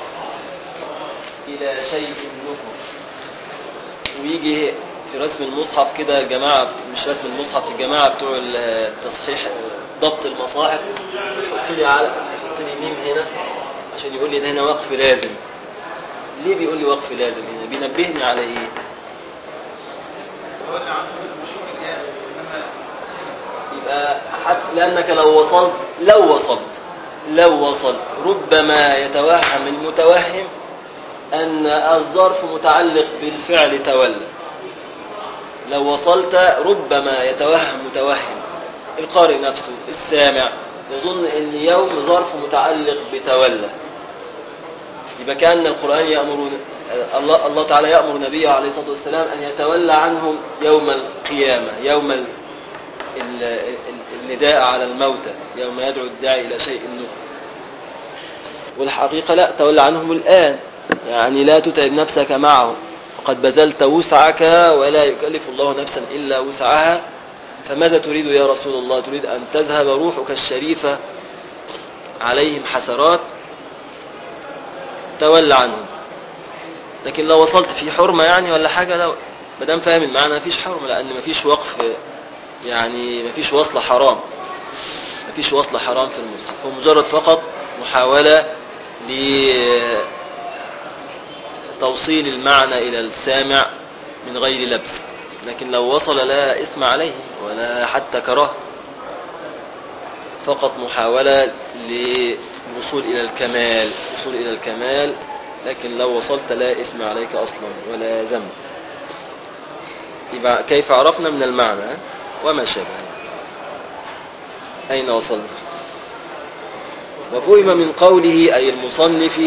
S1: إلى شيء نكر. ويجي في رسم المصحف كده الجماعة، مش رسم المصحف، الجماعة بتوع التصحيح ضبط المصاحف يحط لي ميم هنا عشان يقول لي ده هنا وقف لازم. ليه بيقول لي وقف لازم هنا؟ بينبهني على ايه؟ يبقى لأنك لو وصلت ربما يتوهم المتوهم أن الظرف متعلق بالفعل تولى. لو وصلت ربما يتوهم متوهم القارئ نفسه السامع يظن أن يوم ظرف متعلق بتولى. يبقى كأن القرآن يأمر الله تعالى يأمر نبيه عليه الصلاة والسلام أن يتولى عنهم يوم القيامة، يوم النداء على الموتى، يوم يدعو الداعي إلى شيء نكر. والحقيقة لا، تولى عنهم الآن، يعني لا تتعب نفسك معهم، وقد بذلت وسعك ولا يكلف الله نفسا إلا وسعها. فماذا تريد يا رسول الله؟ تريد أن تذهب روحك الشريفة عليهم حسرات؟ تولى عنهم. لكن لو وصلت في حرمة يعني ولا حاجة، لو مدام فاهم المعنى مفيش حرمة، لأن مفيش وقف، يعني مفيش وصل حرام، مفيش وصل حرام في المصحف، هو مجرد فقط محاولة لتوصيل المعنى إلى السامع من غير لبس. لكن لو وصل لا إثم عليه ولا حتى كراهة، فقط محاولة للوصول إلى الكمال، وصول إلى الكمال. لكن لو وصلت لا إثم عليك أصلا ولا ذنب. يبقى كيف عرفنا من المعنى وما شابه؟ أين وصلنا؟ وفهم من قوله أي المصنف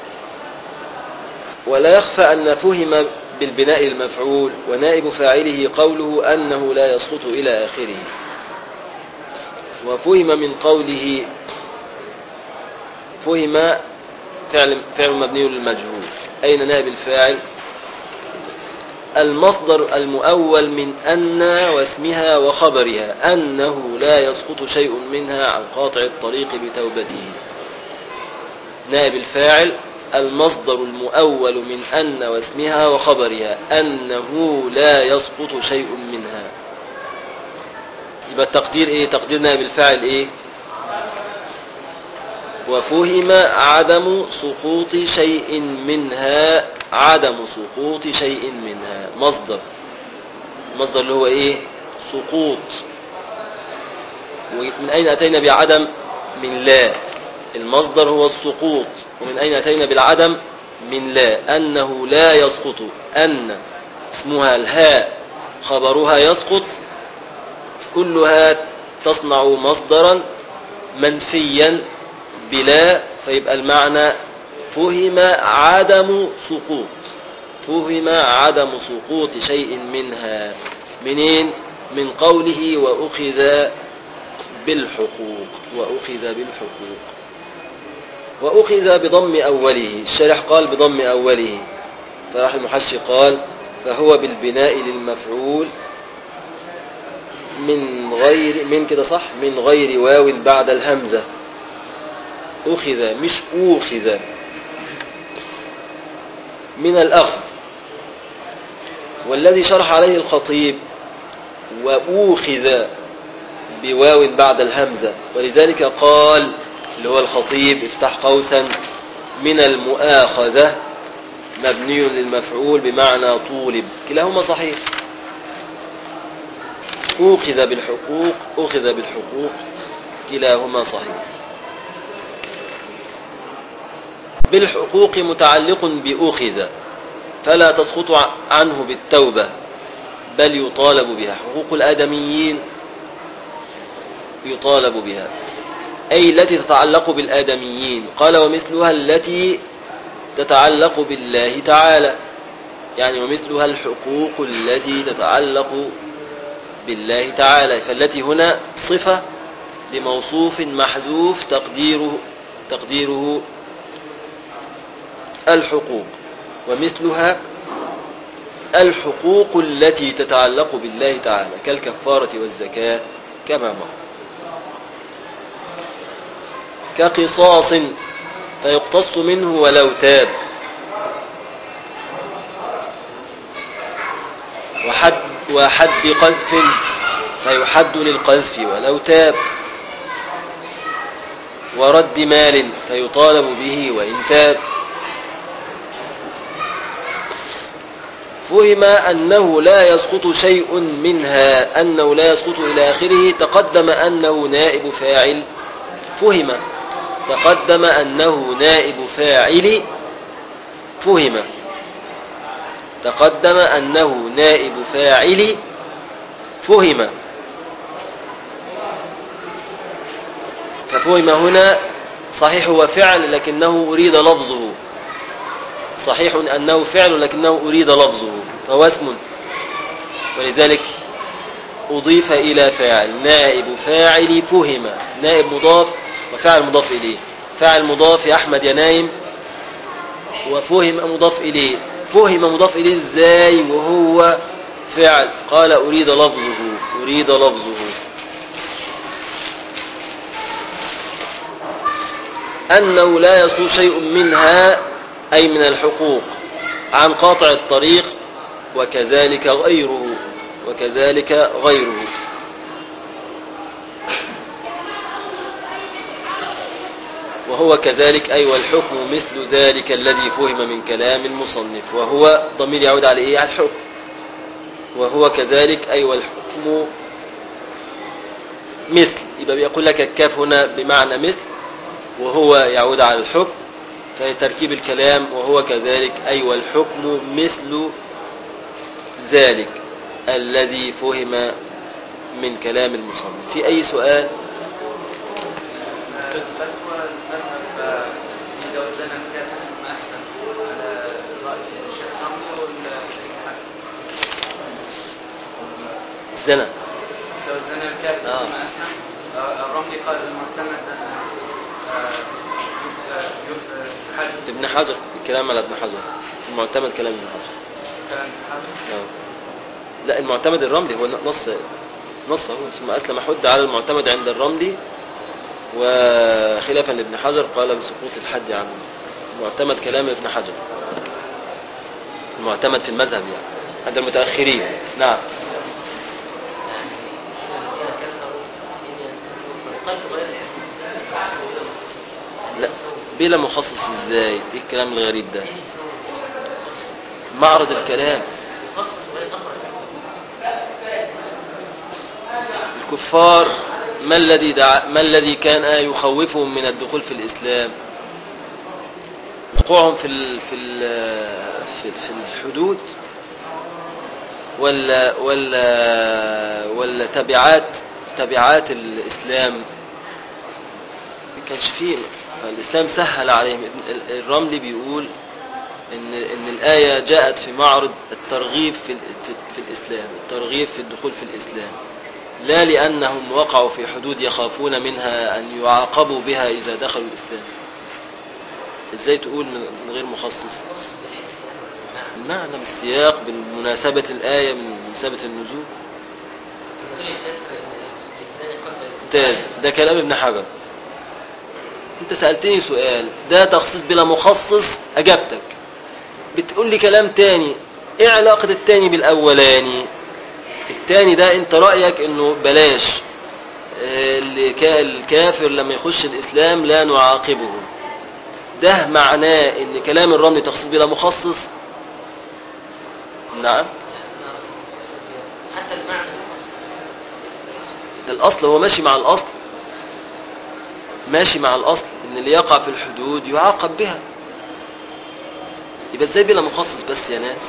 S1: ولا يخفى أن فهم بالبناء المفعول ونائب فاعله قوله أنه لا يسقط إلى آخره. وفهم من قوله، فهم فعل مبني للمجهول. أين نائب الفاعل؟ المصدر المؤول من أن واسمها وخبرها، أنه لا يسقط شيء منها عن قاطع الطريق بتوبته. نائب الفاعل المصدر المؤول من أن واسمها وخبرها، أنه لا يسقط شيء منها. يبقى التقدير إيه؟ تقدير نائب الفاعل إيه؟ وفهم عدم سقوط شيء منها، عدم سقوط شيء منها مصدر، المصدر اللي هو ايه؟ سقوط. ومن اين اتينا بعدم؟ من لا. المصدر هو السقوط. ومن اين اتينا بالعدم؟ من لا، انه لا يسقط. ان اسمها الهاء، خبرها يسقط، كلها تصنع مصدرا منفيا بلا، فيبقى المعنى فهم عدم سقوط، فهم عدم سقوط شيء منها. منين؟ من قوله وأخذ بالحقوق، وأخذ بالحقوق. وأخذ بضم أوله، الشارح قال بضم أوله، فراح المحشي قال فهو بالبناء للمفعول من كده صح، من غير واو بعد الهمزة. أخذ مش أوخذ، من الأخذ. والذي شرح عليه الخطيب وأوخذ بواو بعد الهمزة، ولذلك قال اللي هو الخطيب افتح قوسا من المؤاخذة مبني للمفعول بمعنى طولب، كلاهما صحيح. أوخذ بالحقوق، أخذ بالحقوق، كلاهما صحيح. بالحقوق متعلق بأخذ، فلا تسقط عنه بالتوبة بل يطالب بها. حقوق الآدميين يطالب بها، أي التي تتعلق بالآدميين. قال ومثلها التي تتعلق بالله تعالى، يعني ومثلها الحقوق التي تتعلق بالله تعالى. فالتي هنا صفة لموصوف محذوف تقديره الحقوق، ومثلها الحقوق التي تتعلق بالله تعالى كالكفارة والزكاة كما مر. كقصاص فيقتص منه ولو تاب، وحد قذف فيحد للقذف ولو تاب، ورد مال فيطالب به وإن تاب. فهم أنه لا يسقط شيء منها، أنه لا يسقط إلى آخره. تقدم أنه نائب فاعل، فهم تقدم أنه نائب فاعل، فهم تقدم أنه نائب فاعل، فهم. ففهم هنا صحيح هو فعل لكنه أريد لفظه، صحيح أنه فعل لكنه أريد لفظه فهو اسم، ولذلك أضيف إلى فاعل. نائب فاعل فهم، نائب مضاف وفاعل مضاف إليه. فاعل مضاف يا أحمد يا نايم، وفهم مضاف إليه. فهم مضاف إليه إزاي وهو فعل؟ قال أريد لفظه، أريد لفظه. أنه لا يسقط شيء منها أي من الحقوق عن قاطع الطريق، وكذلك غيره، وكذلك غيره. وهو كذلك أي والحكم مثل ذلك الذي فهم من كلام المصنف. وهو ضمير يعود على إيه؟ على الحكم. وهو كذلك أي والحكم مثل، يبقى بيقول لك الكاف هنا بمعنى مثل، وهو يعود على الحكم، فهي تركيب الكلام. وهو كذلك أي والحكم مثل ذلك الذي فهم من كلام المصنف. في أي سؤال؟ الزنا
S2: لو الزنا الكافر ما أسهم الرملي قال المعتمد
S1: ابن حجر، الكلام على ابن حجر، المعتمد كلام ابن حجر.
S2: كلام ابن حجر؟
S1: لا، المعتمد الرملي هو نص هو ثم أسلم حد على المعتمد عند الرملي، وخلافا لابن حجر قال بسقوط الحد عنه. المعتمد كلام ابن حجر، المعتمد في المذهب يعني عند المتأخرين. نعم. لا، بلا مخصص ازاي؟ ايه الكلام الغريب ده؟ معرض الكلام. الكفار ما الذي كان يخوفهم من الدخول في الإسلام؟ وقوعهم في الحدود، ولا تبعات الإسلام؟ ما كانش فيه. الإسلام سهل عليهم. الرملي بيقول إن الآية جاءت في معرض الترغيب في الإسلام، الترغيب في الدخول في الإسلام، لا لأنهم وقعوا في حدود يخافون منها أن يعاقبوا بها إذا دخلوا الإسلام. إزاي تقول من غير مخصص؟ المعنى بالسياق، بمناسبة الآية، من مناسبة النزول. ممتاز، ده كلام ابن حجر. انت سألتني سؤال، ده تخصيص بلا مخصص، أجابتك. بتقول لي كلام تاني، ايه علاقة التاني بالأولاني؟ التاني ده انت رأيك انه بلاش، الكافر لما يخش الإسلام لا نعاقبه. ده معناه ان كلام الرملي تخصيص بلا مخصص؟ نعم.
S4: حتى المعنى
S1: ده الأصل، هو ماشي مع الأصل، ماشي مع الأصل ان اللي يقع في الحدود يعاقب بها. يبقى ازاي بلا مخصص بس يا ناس؟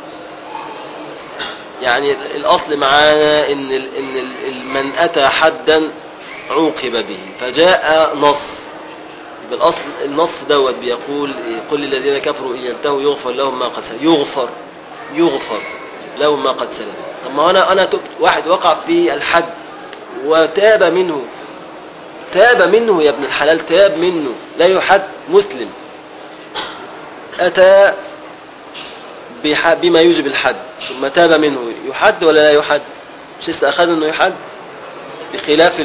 S1: يعني الأصل معانا إن من أتى حدا عوقب به، فجاء نص. يبقى الأصل النص دوت بيقول قل للذين كفروا إن ينتهوا يغفر لهم ما قد سلف، يغفر لهم ما قد سلف. طب ما أنا تبت، واحد وقع في الحد وتاب منه، يا ابن الحلال، تاب منه، لا يحد. مسلم أتى بما يوجب الحد ثم تاب منه يحد ولا لا يحد؟ مش لسه أخذ أنه يحد بخلاف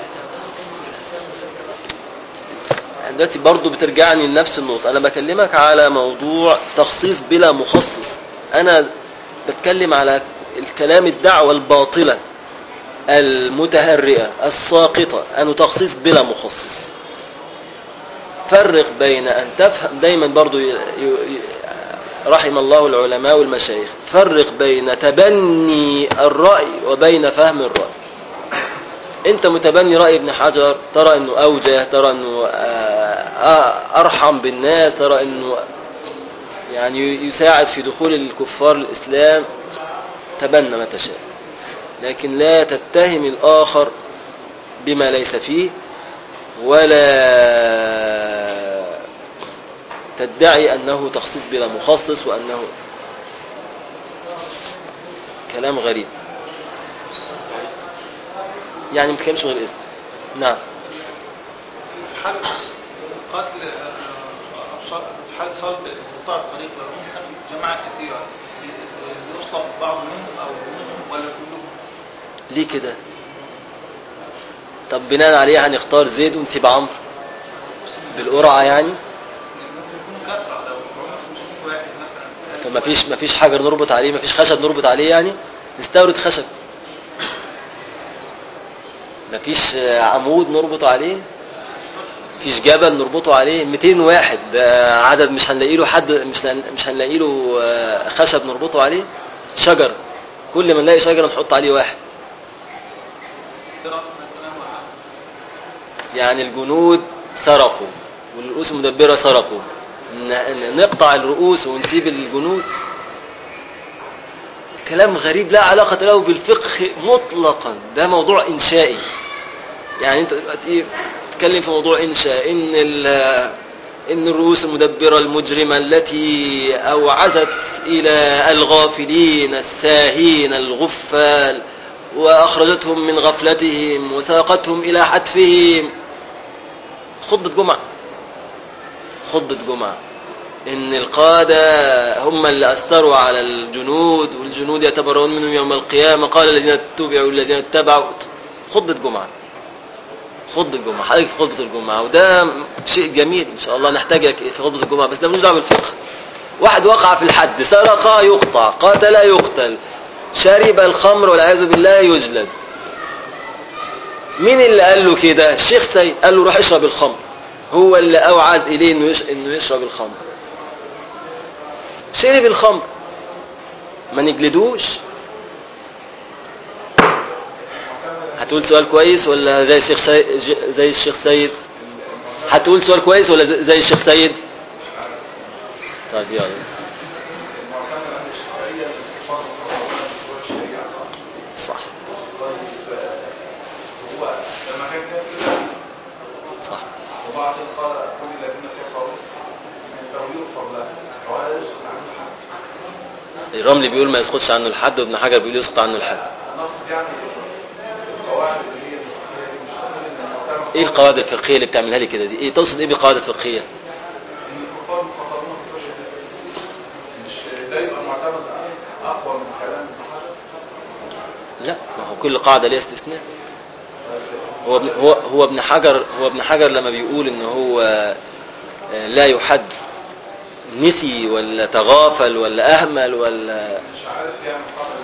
S1: دلوقتي برضو بترجعني لنفس النقطة. أنا بكلمك على موضوع تخصيص بلا مخصص، أنا بتكلم على الكلام الدعوة الباطلة المتهرئة الساقطة، أنه تخصيص بلا مخصص. فرق بين أن تفهم دايما برضو رحم الله العلماء والمشايخ، فرق بين تبني الرأي وبين فهم الرأي. انت متبني رأي ابن حجر، ترى انه اوجه، ترى انه ارحم بالناس، ترى انه يعني يساعد في دخول الكفار الاسلام، تبنى ما تشاء، لكن لا تتهم الاخر بما ليس فيه، ولا تدعي انه تخصيص بلا مخصص وانه كلام غريب. يعني ما تكلمش غير إذن. نعم.
S4: حالة قتل حالة صلب قطاع الطريق لهم جماعة كثيرة، يصلب بعض منهم أو منهم ولا كلهم؟
S1: ليه كده؟ طب بناء عليه هنختار زيد ونسيب عمرو بالقرعة يعني؟ طب ما فيش حجر نربط عليه، ما فيش خشب نربط عليه يعني؟ نستورد خشب. مفيش عمود نربطه عليه، مفيش جبل نربطه عليه. 200 واحد ده عدد مش هنلاقي له حد، مش هنلاقي له خشب نربطه عليه. شجر، كل ما نلاقي شجرة نحط عليه واحد. يعني الجنود سرقوا والرؤوس المدبرة سرقوا، نقطع الرؤوس ونسيب الجنود؟ كلام غريب لا علاقة له بالفقه مطلقا، ده موضوع إنشائي. يعني انت دلوقتي تتكلم في موضوع إنشاء، إن الرؤوس المدبرة المجرمة التي أوعزت إلى الغافلين الساهين الغفال وأخرجتهم من غفلتهم وساقتهم إلى حتفهم. خطبة جمعة إن القادة هم اللي أثروا على الجنود، والجنود يتبرؤون منهم يوم القيامة، قال الذين اتبعوا الذين اتبعوا. خطبة جمعة حضرتك في خطبة الجمعة، وده شيء جميل إن شاء الله نحتاجك في خطبة الجمعة، بس ده ملوش دعوة بالفقه. واحد وقع في الحد، سرق يقطع، قاتل يقتل، شرب الخمر والعياذ بالله يجلد. مين اللي قال له كده؟ الشيخ سيد قال له روح اشرب الخمر، هو اللي أوعز إليه إنه يشرب الخمر. شرب الخمر، ما نجلدوش. هتقول سؤال كويس ولا زي الشيخ سيد؟ هتقول سؤال كويس ولا زي الشيخ سيد؟ طيب يلا. صح. صح.
S4: وبعض قال كل الذين كفروا لو يغفر له ولا يسقط عنه الحد.
S1: الرملي بيقول ما يسقطش عنه الحد، وابن حجر بيقول يسقط عنه الحد. ايه القواعد الفقهيه اللي بتعملها لي كده دي؟ ايه تقصد ايه بالقواعد الفقهيه؟
S4: ان الكفار مخاطبون في مش ده يبقى معتمد اقوى من كلام ابن حجر؟
S1: لا، ما هو كل قاعده ليها استثناء. هو ابن حجر لما بيقول ان هو لا يحد، نسي ولا تغافل ولا اهمل ولا
S4: مش عارف يعني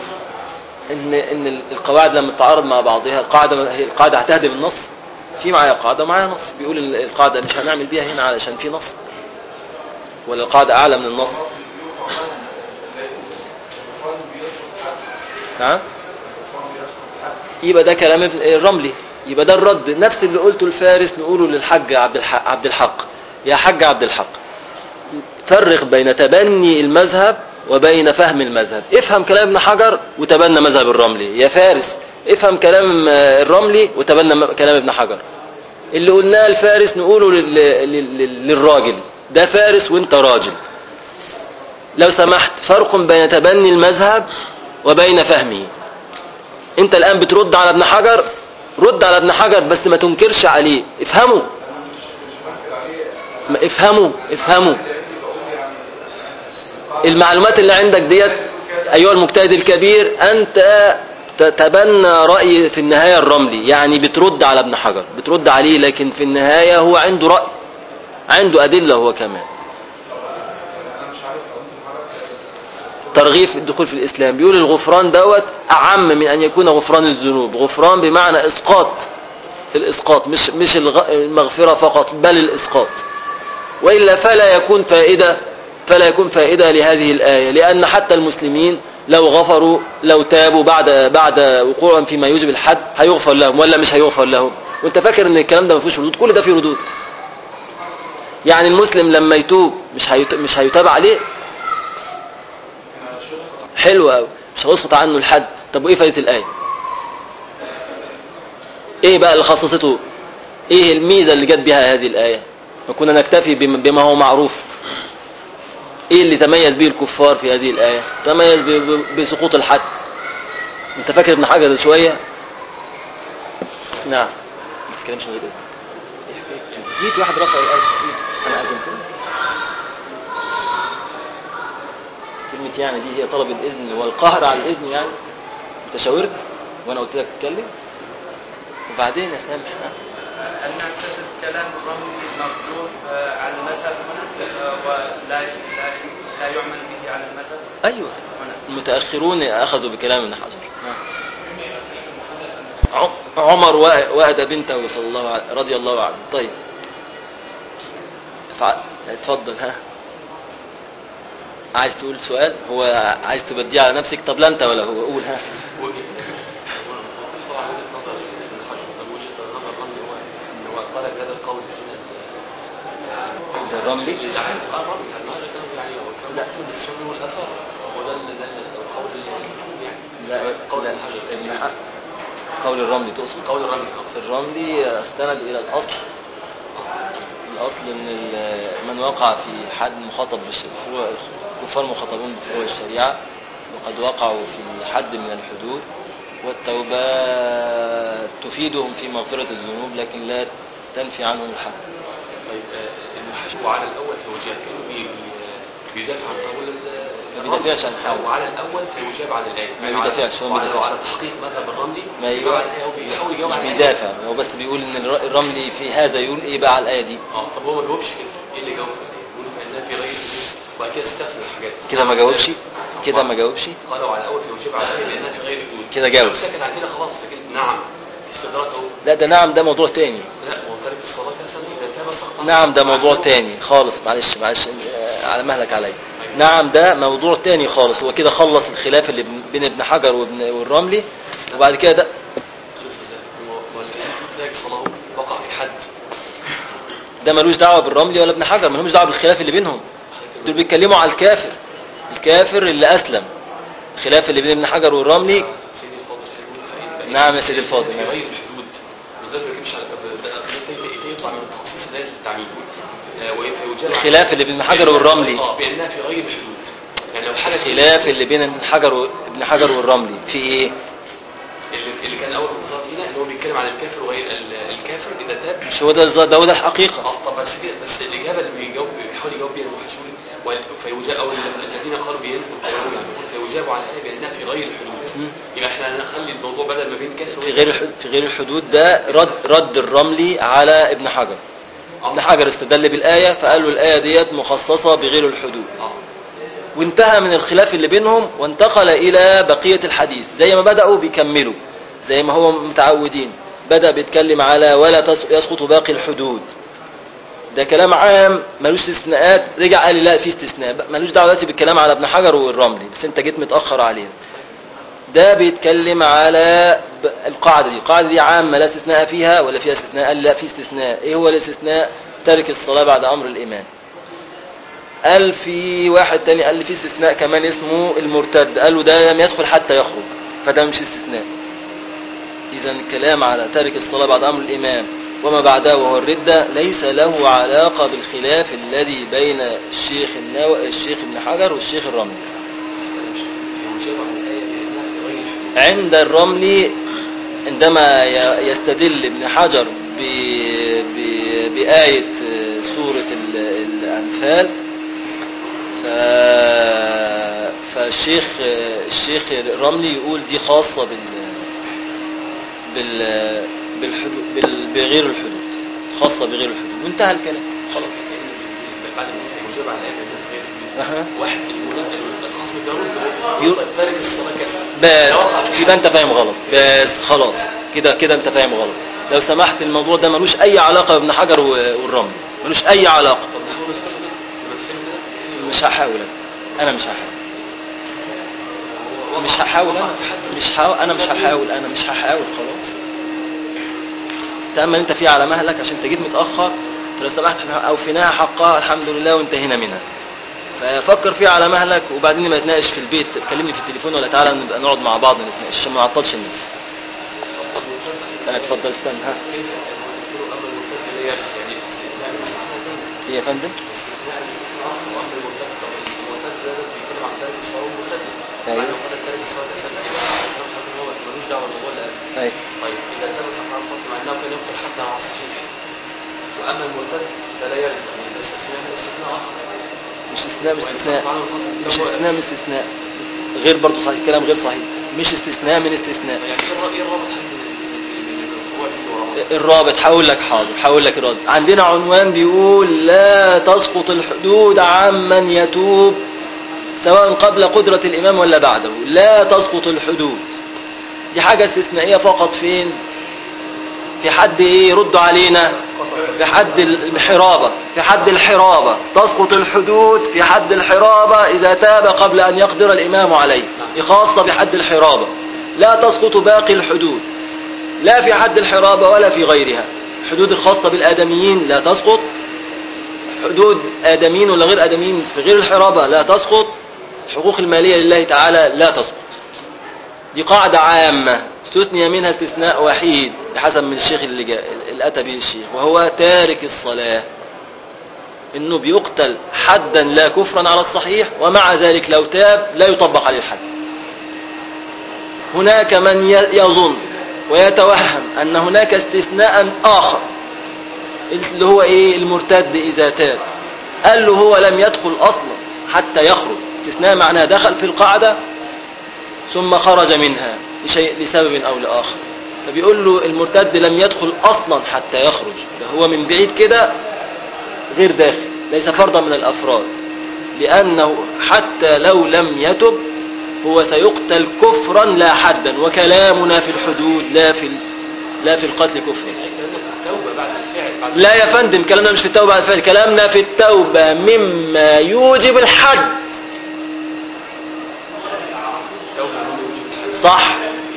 S1: ان القواعد لما تتعارض مع بعضها، القاعده هتهدم النص. في معايا قاعده ومعايا نص بيقول القاعده مش هنعمل بيها هنا علشان في نص، ولا القاعده اعلى من النص. نعم، يبقى ده كلام ابن الرملي، يبقى ده الرد نفس اللي قلته الفارس نقوله للحج عبد الحق. يا حج عبد الحق، فرق بين تبني المذهب وبين فهم المذهب. افهم كلام ابن حجر وتبنى مذهب الرملي. يا فارس افهم كلام الرملي وتبنى كلام ابن حجر. اللي قلناه الفارس نقوله للراجل، ده فارس وانت راجل. لو سمحت، فرق بين تبني المذهب وبين فهمه. انت الان بترد على ابن حجر، رد على ابن حجر بس ما تنكرش عليه. افهموا. المعلومات اللي عندك ديت أيها المجتهد الكبير، أنت تتبنى رأي في النهاية الرملي، يعني بترد على ابن حجر، بترد عليه، لكن في النهاية هو عنده رأي، عنده أدلة هو كمان. ترغيب الدخول في الإسلام، بيقول الغفران دوت أعم من أن يكون غفران الذنوب. غفران بمعنى إسقاط، الإسقاط مش المغفرة فقط، بل الإسقاط. وإلا فلا يكون فائدة لهذه الآية، لأن حتى المسلمين لو غفروا، لو تابوا بعد وقوعهم فيما يوجب الحد هيغفر لهم ولا مش هيغفر لهم؟ وانت فاكر ان الكلام ده ما فيهوش ردود؟ كل ده فيه ردود. يعني المسلم لما يتوب مش هيتاب عليه؟ حلو قوي، مش هيسقط عنه الحد. طب وايه فائدة الآية؟ ايه بقى اللي خصصته؟ ايه الميزة اللي جت بها هذه الآية؟ وكنا نكتفي بما هو معروف. ايه اللي تميز به الكفار في هذه الآية؟ تميز بسقوط الحد. انت فاكر ابن حجر شوية؟ نعم. ما تتكلمش من غير اذن. جيت واحد رفع الآية، انا اذنت كلمة يعني دي هي طلب الإذن والقهر على الإذن. يعني انت شاورت وانا قلت لك اتكلم، وبعدين يا سامح
S2: أن نعتقد كلام الرملي مردود على المذهب ولا يعمل به على المذهب.
S1: أيوة، المتأخرون أخذوا بكلام ابن حجر. عمر وأهدى بنته صلى الله عليه رضي الله عنه. طيب اتفضل. ها، عايز تقول سؤال؟ هو عايز تبديه على نفسك؟ طب لا انت ولا هو، قول. ها،
S4: قال بهذا القول
S1: الرملي
S4: لا السنة والأثر وده القول يعني
S1: لا قول الرملي تقصد؟
S4: قول الرملي
S1: الرملي استند إلى الأصل ان من وقع في حد مخاطب بالفروع، الكفار مخاطبون بفروع الشريعة، وقد وقعوا في حد من الحدود، والتوبة تفيدهم في مغفرة الذنوب لكن لا تنفي عنهم الحد.
S4: طيب المحشو على الأول توجيه كانوا بيدافع عن قول
S1: ما بيدافعش عن حاجة،
S4: وعلى الأول فيجاب عن الآية
S1: ما بيدافعش، هو
S4: على تحقيق مذهب الرملي
S1: ما
S4: بيحاول يجاوب
S1: مش
S4: على
S1: بيدافع، هو بس بيقول ان الرملي في هذا يقول ايه بقى على الآية دي.
S4: طب هو ما جاوبش كده، ايه اللي جاوب؟ يقول ان في غير وبعد كده استثنى حاجات
S1: كده ما جاوبش، كده ما جاوبش.
S4: قالوا على الأول فيجاب على الآية لأنها في غير حدود،
S1: كده جاوب.
S4: سكت عن كده خلاص، لكن نعم استدراك اهو.
S1: لا ده نعم، ده موضوع تاني.
S4: لا هو تارك الصلاة كسمي ده تاب سقط.
S1: نعم ده موضوع تاني خالص. معلش على مهلك عليا. نعم ده موضوع تاني خالص. هو كده خلص الخلاف اللي بين ابن حجر والرملي، وبعد كده ده
S4: خلص ازاي؟ هو تارك الصلاة وقع في حد،
S1: ده ملوش دعوة بالرملي ولا ابن حجر، ملوش دعوة بالخلاف اللي بينهم. دول بيتكلموا على الكافر اللي أسلم. الخلاف اللي بين ابن حجر والرملي.
S4: سيدي الفاضل.
S1: نعم يا سيدي الفاضل.
S4: في غير الحدود، وذلك ما يمشي على يطلع من تخصيص دلالة التعميم.
S1: الخلاف اللي بين ابن حجر والرملي
S4: بأنها في غير الحدود. يعني لو حاجة
S1: الخلاف اللي بين ابن حجر والرملي في ايه؟
S4: اللي كان اول بالظبط هنا اللي هو بيتكلم عن الكافر وغير الكافر اذا تاب.
S1: مش هو ده هو ده الحقيقه.
S4: طب بس الاجابه اللي بيحاول يجاوب بيها المحشوري فيجاب او الذين قالوا فيجابوا على الايه بانها في غير الحدود. يبقى احنا هنخلي الموضوع بدل ما بين كافر
S1: في غير الحدود. ده رد الرملي على ابن حجر. ابن حجر استدل بالايه فقال له الايه ديت مخصصه بغير الحدود. وانتهى من الخلاف اللي بينهم وانتقل إلى بقية الحديث. زي ما بدأوا بيكملوا زي ما هو متعودين. بدأ بيتكلم على ولا يسقط باقي الحدود. ده كلام عام ملوش استثناءات. رجع قال لي لا في استثناء، ملوش دعوه دلوقتي بالكلام على ابن حجر والرملي، بس انت جيت متأخر عليه. ده بيتكلم على القاعدة دي عامة لا استثناء فيها ولا فيها استثناء؟ قال لا في استثناء. ايه هو الاستثناء؟ ترك الصلاة بعد أمر الإمام. قال في واحد تاني قال لي في استثناء كمان اسمه المرتد، قال له ده لم يدخل حتى يخرج، فده مش استثناء. إذا الكلام على تارك الصلاة بعد أمر الإمام وما بعده وهو الردة ليس له علاقة بالخلاف الذي بين الشيخ ابن حجر والشيخ الرملي. عند الرملي عندما يستدل ابن حجر بآية سورة الأنفال الشيخ الرملي يقول دي خاصة بغير الحدود، خاصة بغير الحدود، وانتهى الكلام خلاص.
S4: بعد ما يجاب على الآية واحد الخاص بالضرورة تارك الصلاة كسر،
S1: بس كده انت فاهم غلط، بس خلاص كده انت فاهم غلط. لو سمحت الموضوع ده ملوش اي علاقة بابن حجر والرمل، ملوش اي علاقة. مش هحاول انا مش هحاول خلاص. تأمل انت فيها على مهلك عشان انت جيت متأخر، فلو سمحت احنا اوفيناها حقها الحمد لله وانتهينا منها. ففكر فيها على مهلك، وبعدين ما نتناقش في البيت، كلمني في التليفون ولا تعالى نبقى نقعد مع بعض نتناقش عشان ما نعطلش الناس. انا اتفضل استنى. ها ايه يا فندم؟ ايوه
S4: طيب اذا كان صحيح الفضل مع انه كان يقتل حتى على الصحيح، واما المرتد فلا يرد، يعني الاستثناء اخر،
S1: مش استثناء غير برضه صحيح، كلام غير صحيح، مش استثناء من استثناء.
S4: يعني ايه
S1: الرابط؟ هقول لك الرابط. عندنا عنوان بيقول لا تسقط الحدود عمن يتوب سواء قبل قدرة الإمام ولا بعده، لا تسقط الحدود. دي حاجة استثنائية فقط فين؟ في حد ايه؟ يردوا علينا في حد الحرابة تسقط الحدود في حد الحرابة إذا تاب قبل أن يقدر الإمام عليه، دي خاصة بحد الحرابة. لا تسقط باقي الحدود، لا في حد الحرابة ولا في غيرها. الحدود الخاصة بالآدميين لا تسقط، حدود آدميين ولا غير آدميين في غير الحرابة لا تسقط، الحقوق المالية لله تعالى لا تسقط. دي قاعدة عامة استثني منها استثناء وحيد بحسب من الشيخ اللي أتى به الشيخ، وهو تارك الصلاة، إنه بيقتل حدا لا كفرا على الصحيح، ومع ذلك لو تاب لا يطبق عليه الحد. هناك من يظن ويتوهم أن هناك استثناء آخر اللي هو إيه؟ المرتد إذا تاب، قال له هو لم يدخل أصلا حتى يخرج. استثناء معناه دخل في القاعدة ثم خرج منها لسبب أو لآخر، فبيقول له المرتد لم يدخل أصلا حتى يخرج، هو من بعيد كده غير داخل، ليس فردا من الأفراد، لأنه حتى لو لم يتب هو سيقتل كفرا لا حدا، وكلامنا في الحدود لا في القتل كفرا. لا يا فندم، كلامنا مش في التوبة بعد الفعل، كلامنا في التوبة مما يوجب الحد. صح.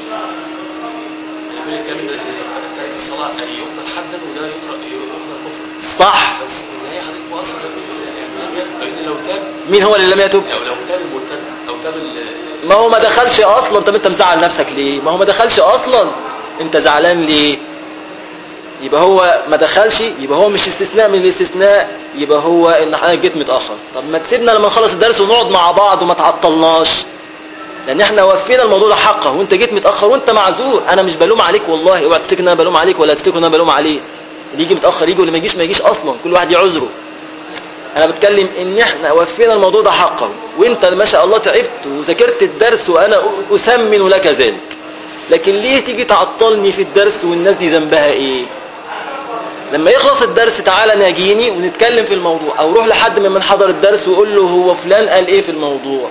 S4: تارك الصلاة يقتل حدا ولا يقتل كفرا.
S1: صح.
S4: بس هي حضرتك اصلا يعني لو تاب،
S1: مين هو اللي لم يتب؟
S4: لو تاب المرتد او تاب
S1: ما هو ما دخلش اصلا. طب انت مزعل نفسك ليه؟ ما هو ما دخلش اصلا، انت زعلان ليه؟ يبقى هو ما دخلش، يبقى هو مش استثناء من الاستثناء، يبقى هو ان حضرتك جيت متاخر. طب ما تسيبنا لما نخلص الدرس ونقعد مع بعض وما تعطلناش، لان احنا وفينا الموضوع ده حقه، وانت جيت متاخر وانت معذور. انا مش بلوم عليك والله، اوعى تفتكر ان انا بلوم عليك ولا تفتكر ان انا بلوم عليه. اللي يجي متاخر يجي واللي ما يجيش اصلا، كل واحد يعذره. انا بتكلم ان احنا وفينا الموضوع ده حقه، وانت ما شاء الله تعبت وذاكرت الدرس وانا اثمن لك ذلك، لكن ليه تيجي تعطلني في الدرس والناس دي ذنبها ايه؟ لما يخلص الدرس تعالى ناجيني ونتكلم في الموضوع، او روح لحد من حضر الدرس وقول له هو فلان قال ايه في الموضوع.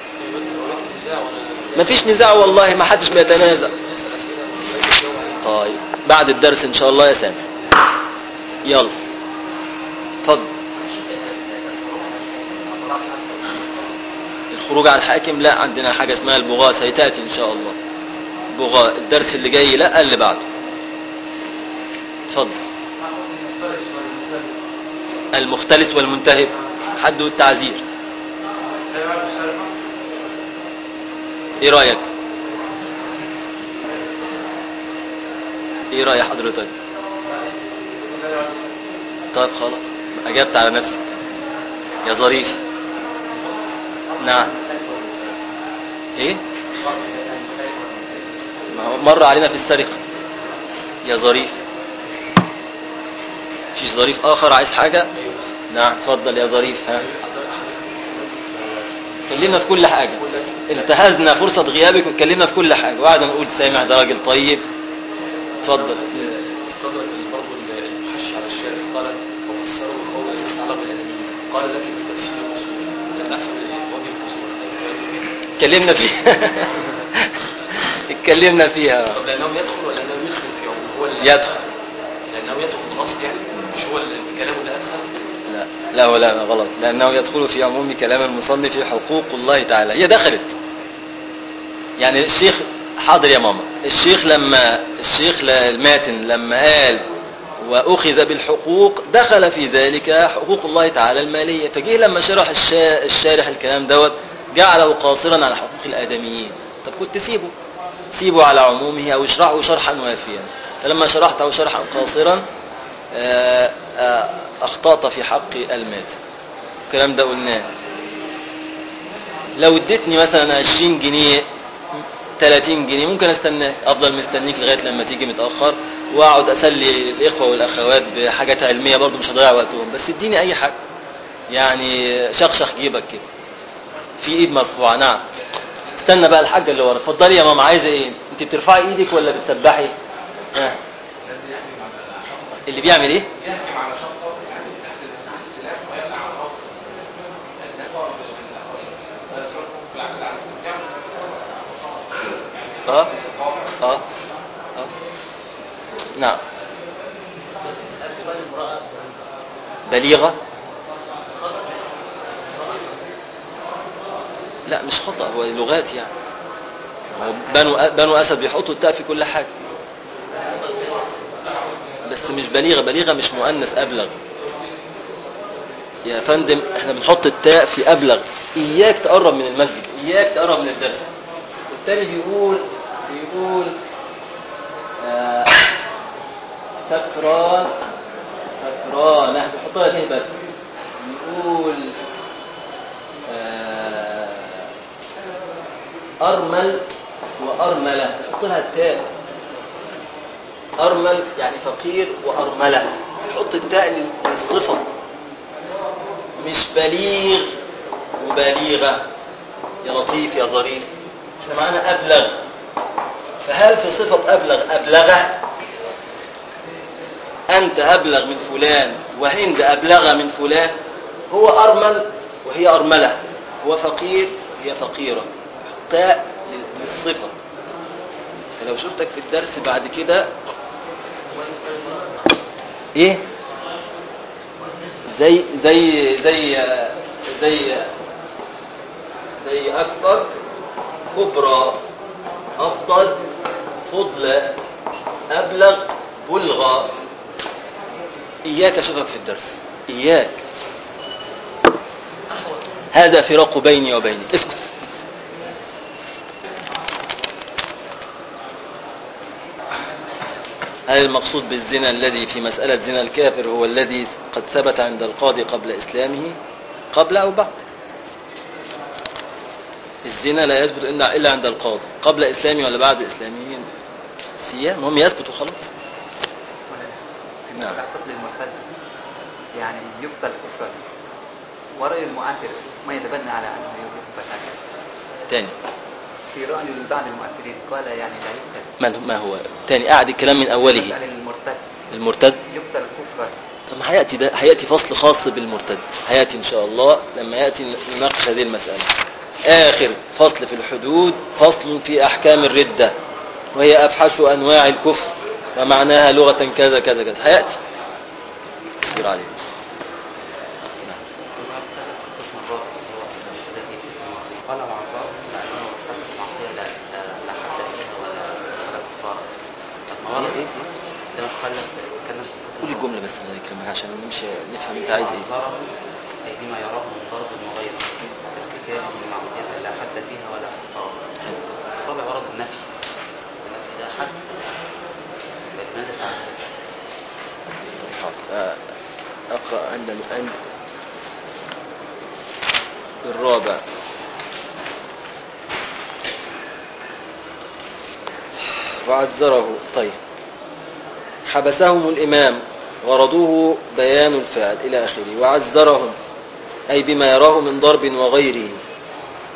S1: مفيش نزاع والله، ما حدش بيتنازع. طيب بعد الدرس ان شاء الله يا سامي. يلا اتفضل. الخروج على الحاكم لا، عندنا حاجة اسمها البغاء سيتأتي ان شاء الله. بغاء الدرس اللي جاي لا، اللي بعده. اتفضل. المختلس والمنتهب حد التعزير. ايه رأيك؟ ايه رأي حضرتك؟ طيب خلاص اجبت على نفسك يا ظريف. نعم. ايه؟ ما هو مر علينا في السرقة يا ظريف. فيش ظريف اخر عايز حاجة؟ نعم اتفضل يا ظريف. ها اتكلمنا في كل حاجة، انتهزنا فرصة غيابك واتكلمنا في كل حاجة، وقعدنا نقول سامع ده راجل طيب. اتفضل.
S4: الصدر برضه المحشي على الشارع قال وفسره بقول يتعلق بالادمين، قال لكن في تفسير الفصول لم افهم وجه الفصول.
S1: اتكلمنا فيها. اتكلمنا فيها.
S4: طب لانه يدخل ولا انه يدخل في عموم؟ هو
S1: يدخل.
S4: لانه يدخل بالاصل يعني، مش هو الكلام اللي ادخل.
S1: لا غلط، لأنه يدخل في عموم كلام المصنف في حقوق الله تعالى. هي دخلت يعني الشيخ حاضر يا ماما، الشيخ الماتن لما قال وأخذ بالحقوق دخل في ذلك حقوق الله تعالى المالية، فجيه لما شرح الشارح الكلام دوت جعله قاصرا على حقوق الآدميين. طب كنت سيبه على عمومه أو اشرحه شرحا وافيا، فلما شرحته شرحا قاصرا أخطأت في حق المات. الكلام ده قلناه. لو اديتني مثلا 20 جنيه 30 جنيه ممكن استناك، افضل مستنيك لغايه لما تيجي متاخر واقعد اسلي الاخوه والاخوات بحاجات علميه، برضو مش هضيع وقتهم، بس اديني اي حاجه يعني، شخشخ جيبك كده في ايد مرفوعه. نعم استنى بقى الحاجه اللي ورا. اتفضلي يا ماما، عايزه ايه؟ انت بترفعي ايدك ولا بتسبحي؟ اللي بيعمل ايه؟ نعم بليغة. لا مش خطأ، هو لغات يعني، بنو أسد بيحطوا التاء في كل حاجة، بس مش بليغة مش مؤنث أبلغ يا فندم، احنا بنحط التاء في أبلغ. إياك تقرب من المسجد، إياك تقرب من الدرس. والتالي بيقول سكران بيحطها اثنين بس. بيقول أرمل وأرملة، يحط لها التاء. أرمل يعني فقير، وأرملة يحط التاء للصفة، مش بليغ وبليغة. يا لطيف يا ظريف، احنا معانا أبلغ، فهل في صفة أبلغة؟ أنت أبلغ من فلان، وهند أبلغ من فلان. هو أرمل وهي أرملة، هو فقير وهي فقيرة، تاء للصفة. فلو شفتك في الدرس بعد كده إيه زي أكبر، كبرى، أفضل، فضل، أبلغ، بلغة. إياك أشوفك في الدرس، إياك. هذا فراق بيني وبينك، اسكت. هل المقصود بالزنا الذي في مسألة زنا الكافر هو الذي قد ثبت عند القاضي قبل إسلامه، قبل أو بعد؟ الزنا لا يثبت إلا عند القاضي، قبل إسلامه ولا بعد إسلامه سيان، هم يثبتوا خلاص.
S3: نعم. القتل المرتد يعني يقتل كفرا، ورأي المؤثر ما يتبنى على أنه يقتل هكذا.
S1: تاني
S3: في رأي بعض المؤثرين قال يعني لا يقتل.
S1: ما هو تاني؟ قاعد الكلام من أوله. المرتد
S3: يقتل كفرا.
S1: طب ما هيأتي فصل خاص بالمرتد، هيأتي إن شاء الله لما يأتي نناقش هذه المسألة. آخر فصل في الحدود فصل في أحكام الردة، وهي أفحش أنواع الكفر ومعناها لغة كذا كذا كذا، هيأتي اصبر عليه.
S3: قال العصار لأنه ارتكب معصية لا حد فيها ولا كفارة. المرة دي ده مخلف يتكلم في
S1: قول الجملة بس الله يكرمك عشان نمشي نفهم انت عايز ايه.
S3: أي بما يراه من ضرب وغيره ارتكاب من معصية لا حد فيها ولا كفارة. طبع ورد النفي ده حد، لماذا تعالى؟
S1: أقرأ عند الرابع. وعذره. طيب، حبسهم الإمام غرضه بيان الفعل إلى آخره. وعذرهم أي بما يراه من ضرب وغيره،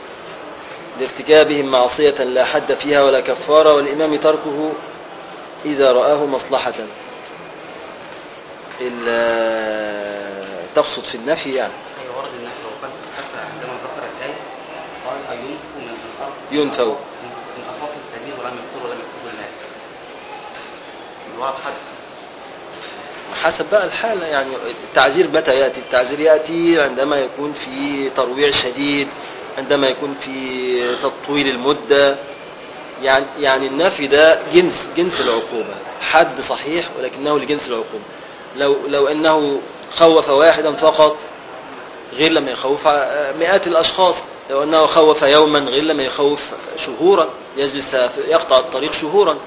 S1: لارتكابهم معصية لا حد فيها ولا كفارة، والإمام تركه إذا رآه مصلحة. تقصد في النفي يعني؟
S3: أي ورد النفي، وقد حتى عندما ذكر الآية قال أينفوا من الأرض
S1: ينفوا
S3: من أطراف السبيل ولم يقتلوا الناس. الورد حد
S1: حسب بقى الحالة يعني. التعزير متى يأتي؟ التعزير يأتي عندما يكون في ترويع شديد، عندما يكون في تطويل المدة. يعني النفي ده جنس العقوبة، حد صحيح ولكنه لجنس العقوبة. لو أنه خوف واحدا فقط غير لما يخوف مئات الأشخاص، لو أنه خوف يوما غير لما يخوف شهورا، يجلس يقطع الطريق شهورا،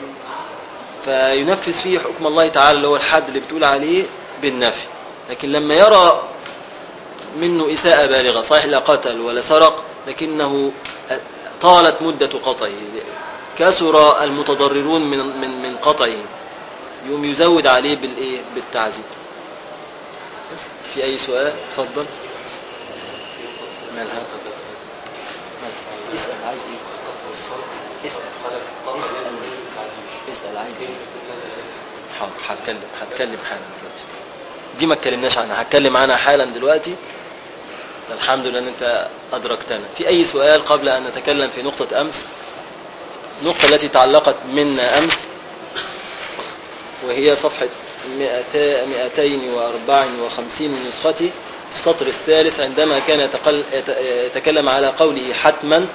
S1: فينفذ فيه حكم الله تعالى اللي هو الحد اللي بتقول عليه بالنفي. لكن لما يرى منه إساءة بالغة، صحيح لا قتل ولا سرق لكنه طالت مدة قطعه، كثر المتضررون من قطعه، يوم يزود عليه بالتعذيب. في أي سؤال؟ تفضل. مالها؟ اسأل عايز ايه؟ اسأل عايز ايه؟ حاضر هتكلم حالا دلوقتي. دي ما اتكلمناش عنها، هتكلم عنها حالا دلوقتي. الحمد لله ان انت ادركتنا. في اي سؤال قبل ان نتكلم في نقطة امس؟ النقطة التي تعلقت منا امس وهي صفحة 254 من نسختي في السطر الثالث، عندما كان يتكلم على قوله حتما،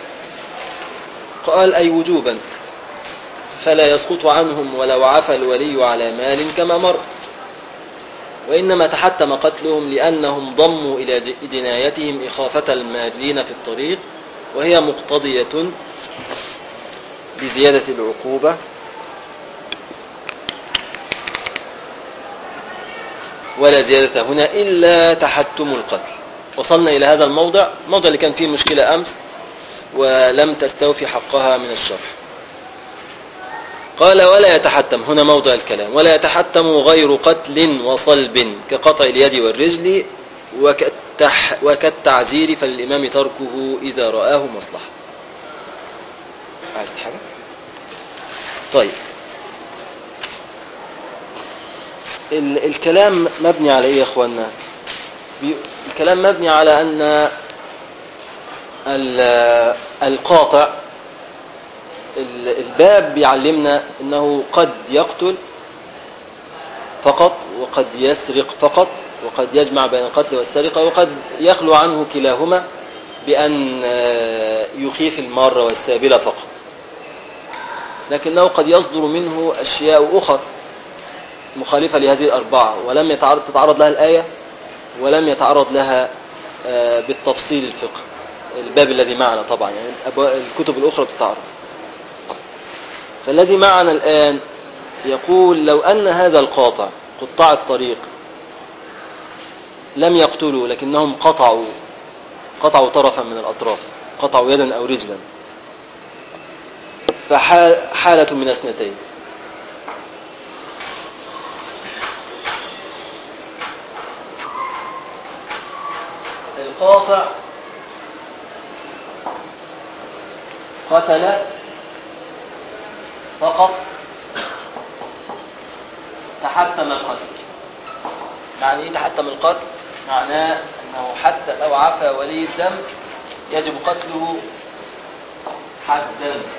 S1: قال أي وجوبا، فلا يسقط عنهم ولو عفى الولي على مال كما مر، وإنما تحتم قتلهم لأنهم ضموا إلى جنايتهم إخافة المارين في الطريق، وهي مقتضية بزيادة العقوبة ولا زيادة هنا إلا تحتم القتل. وصلنا إلى هذا الموضع اللي كان فيه مشكلة أمس ولم تستوفي حقها من الشرح. قال ولا يتحتم، هنا موضع الكلام، ولا يتحتم غير قتل وصلب كقطع اليد والرجل وكالتعزير، فللإمام تركه إذا رآه مصلحة. عايز حاجة؟ طيب، الكلام مبني على ايه يا اخوانا؟ الكلام مبني على ان القاطع، الباب بيعلمنا انه قد يقتل فقط، وقد يسرق فقط، وقد يجمع بين القتل والسرقة، وقد يخلو عنه كلاهما بأن يخيف المارة والسابلة فقط. لكنه قد يصدر منه أشياء أخرى مخالفة لهذه الأربعة ولم تتعرض لها الآية ولم يتعرض لها بالتفصيل الفقه، الباب الذي معنا طبعا، يعني الكتب الأخرى بتتعرض. فالذي معنا الآن يقول لو أن هذا القاطع، قطاع الطريق، لم يقتلوا لكنهم قطعوا طرفا من الأطراف، قطعوا يدا أو رجلا، فحالة من اثنتين: القاطع قتل فقط تحتم القتل. يعني ايه تحتم القتل؟ معناه انه حتى لو عفى ولي الدم يجب قتله حدا.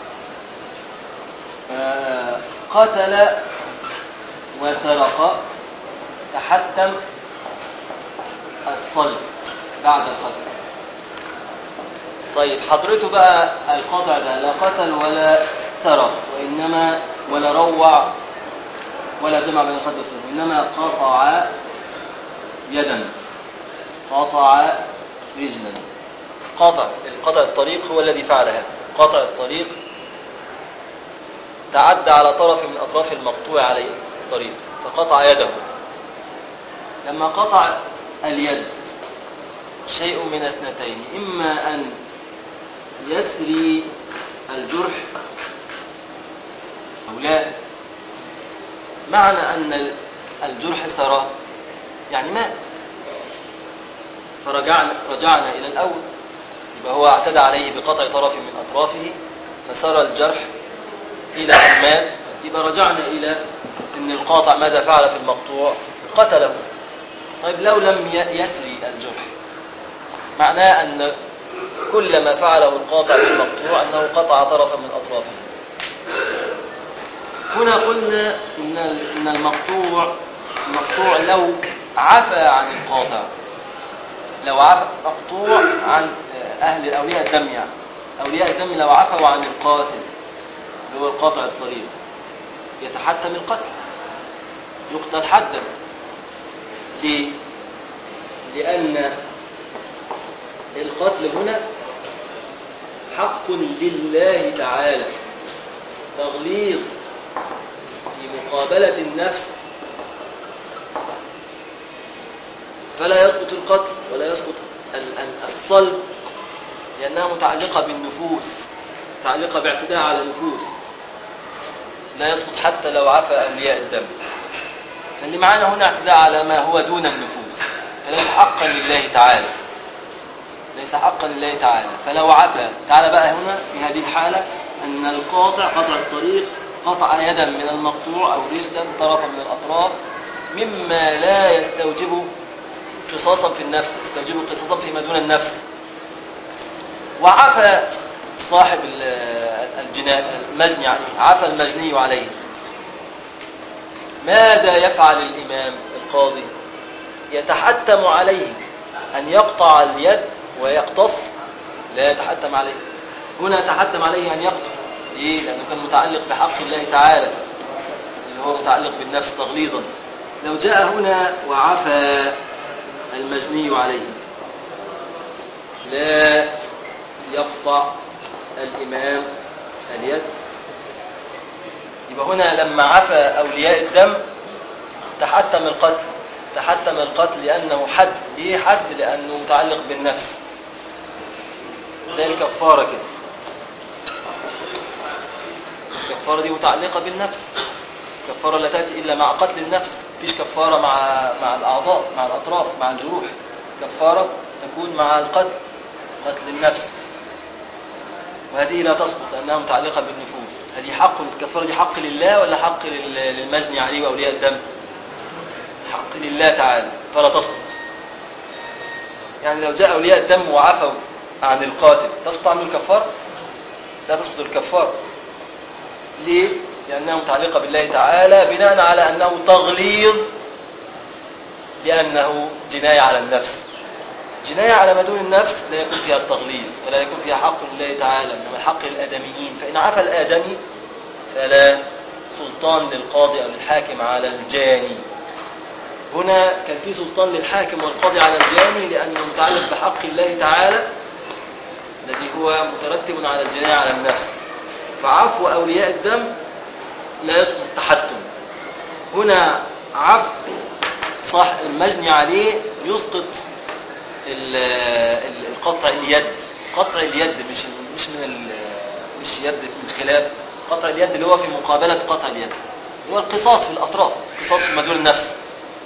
S1: قتل وسرق تحتم الصلب بعد القتل. طيب حضرته بقى القطع ده لا قتل ولا سرق ولا روع ولا جمع بين القتل والسرقة، وإنما قطع يدا، قطع رجلا. قطع الطريق هو الذي فعل هذا. قطع الطريق تعدى على طرف من أطراف المقطوع عليه الطريق فقطع يده. لما قطع اليد شيء من اثنتين: إما أن يسري الجرح أو لا. معنى أن الجرح سرى يعني مات، فرجعنا إلى الأول، وهو اعتدى عليه بقطع طرف من أطرافه فسار الجرح إلى أن مات، يبقى رجعنا إلى أن القاطع ماذا فعل في المقطوع؟ قتله. طيب لو لم يسري الجرح، معناه أن كل ما فعله القاطع في المقطوع أنه قطع طرفا من أطرافه. هنا قلنا إن المقطوع لو عفى عن القاطع، لو عفى مقطوع عن أهل أولياء الدم، يعني أولياء الدم لو عفوا عن القاتل اللي هو القاطع الطريق يتحتم القتل، يقتل حدا. ليه؟ لأن القتل هنا حق لله تعالى، تغليظ لمقابلة النفس، فلا يسقط القتل ولا يسقط الصلب، لأنها متعلقة بالنفوس، متعلقة باعتداء على النفوس، لا يسقط حتى لو عفى أولياء الدم. فاللي معانا هنا اعتداء على ما هو دون النفوس، فليس حقا لله تعالى، ليس حقا لله تعالى. فلو عفى، تعالى بقى هنا في هذه الحالة أن القاطع قطع الطريق قطع يدا من المقطوع أو رجلا طرفا من الأطراف مما لا يستوجب قصاصا في النفس، يستوجب قصاصا فيما دون النفس، وعفى صاحب المجني عليه، عفى المجني عليه. ماذا يفعل الإمام القاضي؟ يتحتم عليه أن يقطع اليد ويقتص؟ لا يتحتم عليه. هنا يتحتم عليه أن يقطع. ليه؟ لأنه كان متعلق بحق الله تعالى اللي هو متعلق بالنفس تغليظا. لو جاء هنا وعفى المجني عليه لا يقطع الإمام اليد. يبقى هنا لما عفى أولياء الدم تحتم القتل، تحتم القتل لأنه حد. ليه حد؟ لأنه متعلق بالنفس، زي الكفارة كده. الكفارة دي متعلقة بالنفس، الكفارة لا تأتي إلا مع قتل النفس، مفيش كفارة مع الأعضاء، مع الأطراف، مع الجروح. كفارة تكون مع القتل، قتل النفس، وهذه لا تسقط لأنها متعلقة بالنفوس. هذه حق، الكفارة دي حق لله ولا حق للمجني عليه وأولياء الدم؟ حق لله تعالى، فلا تسقط. يعني لو جاء أولياء الدم وعفوا عن القاتل تسقط عنه الكفارة؟ لا تسقط الكفارة. ليه؟ لأنها متعلقة بالله تعالى بناء على أنه تغليظ، لأنه جناية على النفس. جناية على ما دون النفس لا يكون فيها التغليظ ولا يكون فيها حق لله تعالى، إنما الحق للآدميين. فإن عفى الآدمي فلا سلطان للقاضي أو للحاكم على الجاني. هنا كان في سلطان للحاكم والقاضي على الجاني لأنه متعلق بحق الله تعالى الذي هو مترتب على الجناية على النفس. فعفو أولياء الدم لا يسقط التحتم. هنا عفو صاحب المجني عليه يسقط القطع اليد. قطع اليد مش يد في الخلاف، قطع اليد اللي هو في مقابلة قطع اليد هو القصاص في الأطراف، قصاص في مدلول النفس.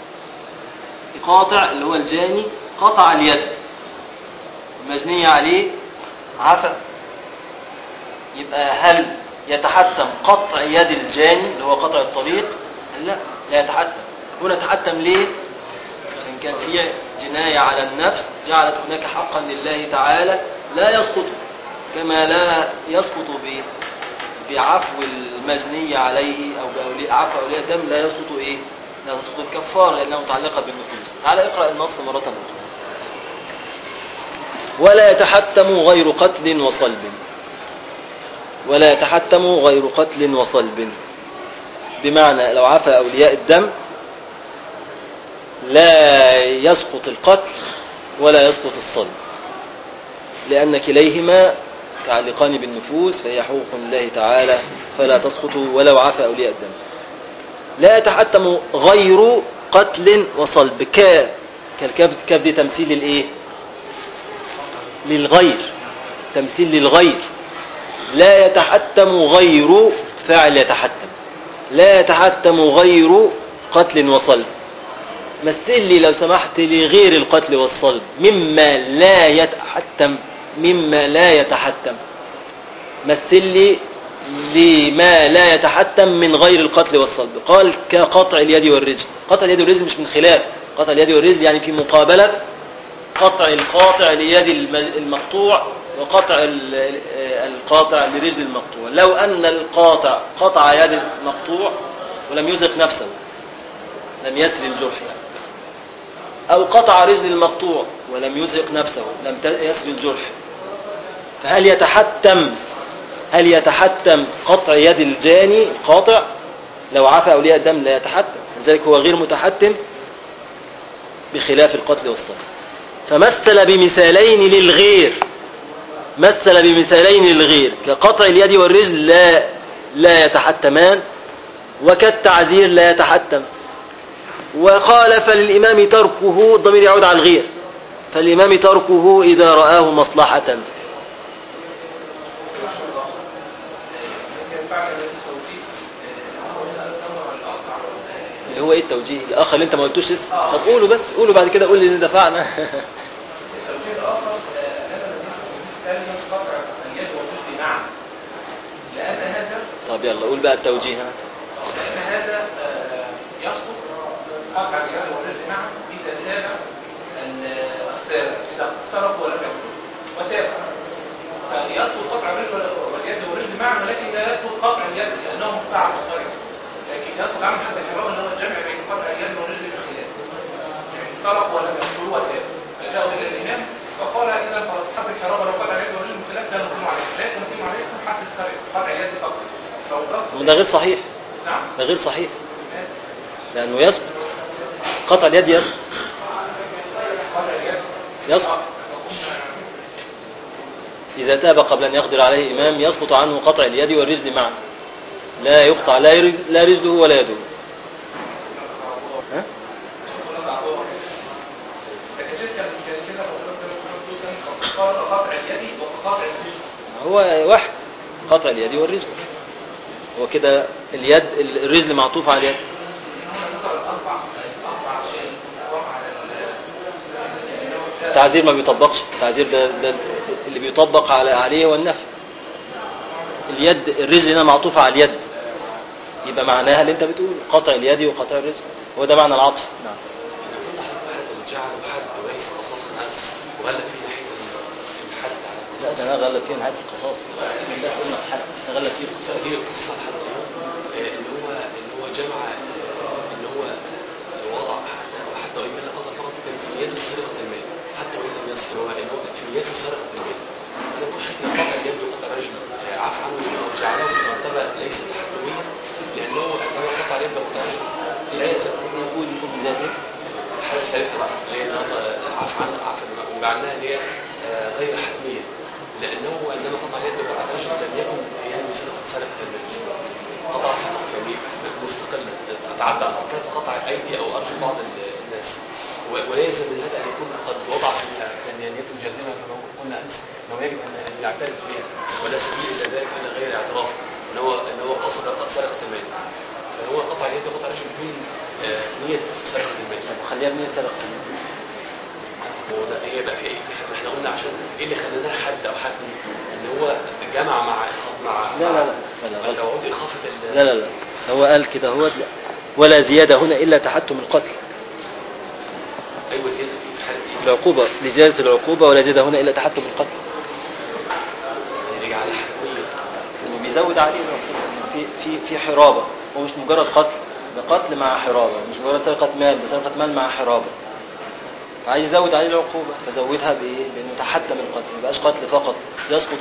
S1: قاطع اللي هو الجاني قطع اليد، المجني عليه عفى، يبقى هل يتحتم قطع يد الجاني اللي هو قطع الطريق؟ لا يتحتم. هنا تحتم ليه؟ عشان كان في جناية على النفس جعلت هناك حقا لله تعالى لا يسقط، كما لا يسقط بعفو المجني عليه أو بعفو أولياء الدم لا يسقط إيه؟ لا تسقط الكفارة لأنها متعلقة بالنفوس. تعال اقرأ النص مرة أخرى. ولا يتحتم غير قتل وصلب، ولا يتحتم غير قتل وصلب، بمعنى لو عفى أولياء الدم لا يسقط القتل ولا يسقط الصلب، لأن كليهما متعلقان بالنفوس فهي حقوق الله تعالى فلا تسقط ولو عفى أولياء الدم. لا يتحتم غير قتل وصلب، كالكاف دي تمثيل للإيه؟ للغير، تمثيل للغير. لا يتحتم غير فاعل يتحتم، لا يتحتم غير قتل وصلب. مثل لي لو سمحت لغير القتل والصلب مما لا يتحتم، مما لا يتحتم، مثل لي لما لا يتحتم من غير القتل والصلب. قال كقطع اليد والرجل. قطع اليد والرجل مش من خلاف، قطع اليد والرجل يعني في مقابلة قطع القاطع ليد المقطوع وقطع القاطع لرجل المقطوع. لو أن القاطع قطع يد المقطوع ولم يزق نفسه، لم يسري الجرح يعني، أو قطع رجل المقطوع ولم يزق نفسه، لم يسري الجرح، فهل يتحتم قطع يد الجاني قاطع؟ لو عفى أولياء الدم لا يتحتم، لذلك هو غير متحتم بخلاف القتل والصلب. فمثل بمثالين للغير كقطع اليد والرجل لا يتحتمان، وكالتعزير لا يتحتم. وقال فللإمام تركه، الضمير يعود على الغير، فالإمام تركه إذا رآه مصلحة. اللي هو ايه التوجيه الاخر اللي انت ما قلتوش لسه؟ طب قوله بس، قوله بعد كده، قول لي ان دفعنا.
S5: التوجيه الاخر كلمه قطع اليد والرجل معا، لان هذا.
S1: طب يلا قول بقى التوجيه.
S5: لان هذا يسقط قطع اليد والرجل معا اذا تاب السارق، اذا سرق ولم يقتل وتاب، فيسقط قطع الرجل واليد والرجل معا، ولكن لا يسقط قطع اليد لانه مقطع بالسرقه، لكن يسقط عنه حتى الحرام اللي هو الجمع بين قطع اليد والرجل بالخلاف، يعني سرق ولم يقتل وتاب، فجاءوا الى الامام فقال اذا حد الحرام لو قطع اليد والرجل بالخلاف لا نقيم عليه، لا نقيم عليكم حد السرقه قطع اليد فقط.
S1: وده غير صحيح.
S5: نعم،
S1: ده غير صحيح لانه يسقط قطع اليد، يسقط إذا تاب قبل أن يقدر عليه إمام يسقط عنه قطع اليد والرجل معا، لا يقطع لا رجله ولا يده. هو واحد، قطع اليد والرجل، هو كده اليد الرجل معطوف على اليد. التعزير ما بيطبقش، التعزير ده اللي بيطبق عليه هو النفي. اليد الرجل هنا معطوفة على اليد، يبقى معناها اللي انت بتقول قطع اليد وقطع الرجل، هو ده معنى العطف. نعم.
S4: جعلوا حد ليس قصاصا نفس وغلب فيه ناحيه الحد على القصاص.
S1: لا، انا غلب فيه ناحيه القصاص، ده قلنا الحد غلب فيه القصاص.
S4: دي القصه الحد اللي هو جمع، اللي هو وضع حتى وان كان قطع فقط كان في يده سرقه المال، حتى وان لم يصل هو ان هو في يده سرقه المال. انا مش قطع اليد وقطع الرجل عفى عنه وجعله في مرتبه ليست تحكميه، لانه عندما قطع اليد وقطع الرجل لا يلزم ان يقول بذلك الحاله الثالثه بقى اللي هي عفى وجعلناها اللي هي غير حتميه، لانه عندما قطع اليد وقطع الرجل لم يكن يعني سرقه المال، قطع فقط يعني مستقلا، تعدى على اركان قطع ايدي او ارجل بعض الناس، ولا يلزم من هذا ان يكون قد وضع في كنيته جازمه كما قلنا امس، انه يجب ان يعترف بها، ولا سبيل الى ذلك الا غير اعتراف ان هو قصد سرقه المال، فهو قطع اليد وقطع الرجل بدون نيه سرقه المال.
S1: خليها بنيه سرقه المال.
S4: هو ده هي بقى في ايه؟ احنا قلنا عشان ايه اللي خليناه حد او حد ان هو جمع مع
S1: لا
S4: لو عود اخافه
S1: لا هو قال كده، هو ولا زياده هنا الا تحتم القتل.
S4: ايوه زياده في حاله ايه؟
S1: العقوبه لزياده العقوبه، ولا زياده هنا الا تحتم القتل.
S4: يعني يجعل حتميه
S1: انه بيزود عليه العقوبه في حرابه، هو مش مجرد قتل، ده قتل مع حرابه، مش مجرد سرقه مال، ده سرقه مال مع حرابه، فعايز يزود عليه العقوبه فزودها بايه؟ بانه تحتم القتل، ما يبقاش قتل فقط يسقط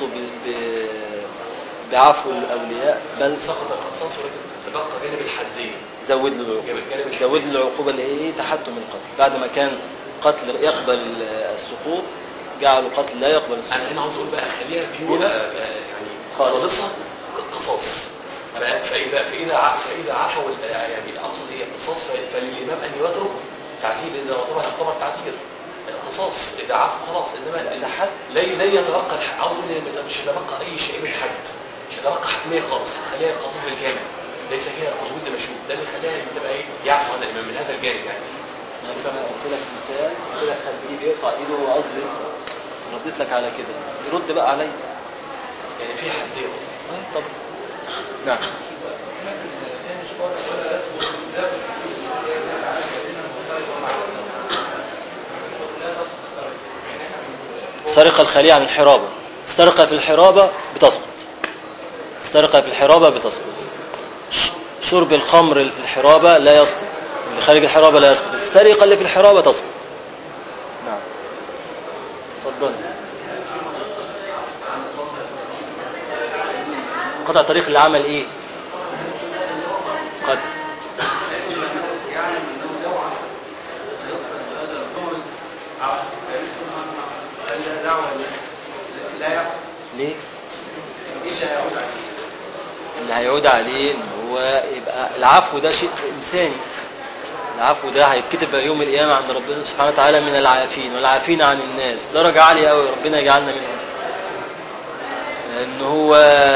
S1: بعفو الاولياء، بل
S4: سقط القصاص ولكن تبقى جانب الحديه،
S1: زود له العقوبه اللي هي تحتم القتل، بعد ما كان قتل يقبل السقوط جعلوا قتل لا يقبل السقوط.
S4: انا هنا عاوز اقول بقى خليها بيور يعني خالصه قصاص، فاذا عفوا يعني اقصد ايه القصاص فللامام ان يتركه تعزير اذا يعتبر تعزير القصاص اذا عفوا خلاص، انما الحد لا يتبقى عاوز مش يتبقى اي شيء من الحد، مش يتبقى حتميه خالص، خليها القصاص بالكامل، ليس هي الجزء مشهود، ده اللي خلاها تبقى ايه يعفو عن الامام من هذا الجانب. يعني
S1: انا قلت لك مثال، قلت لك خليه بيقطع ايده وهو قصد يسرق، رديت لك على كده، يرد بقى عليا.
S4: يعني في حدين.
S1: طب نعم. السرقة الخالية عن الحرابة، السرقة في الحرابة بتسقط، السرقة في الحرابة بتسقط. شرب الخمر اللي في الحرابة لا يسقط، اللي خارج الحرابة لا يسقط، السرقة اللي في الحرابة تسقط. نعم تفضل. قطع طريق اللي عمل ايه؟ قطع ليه؟ اللي هيعود عليه ان هو يبقى العفو ده شيء انساني، العفو ده هيتكتب يوم القيامه عند ربنا سبحانه وتعالى من العافين والعافين عن الناس، درجه عاليه قوي ربنا يجعلنا منهم. ان هو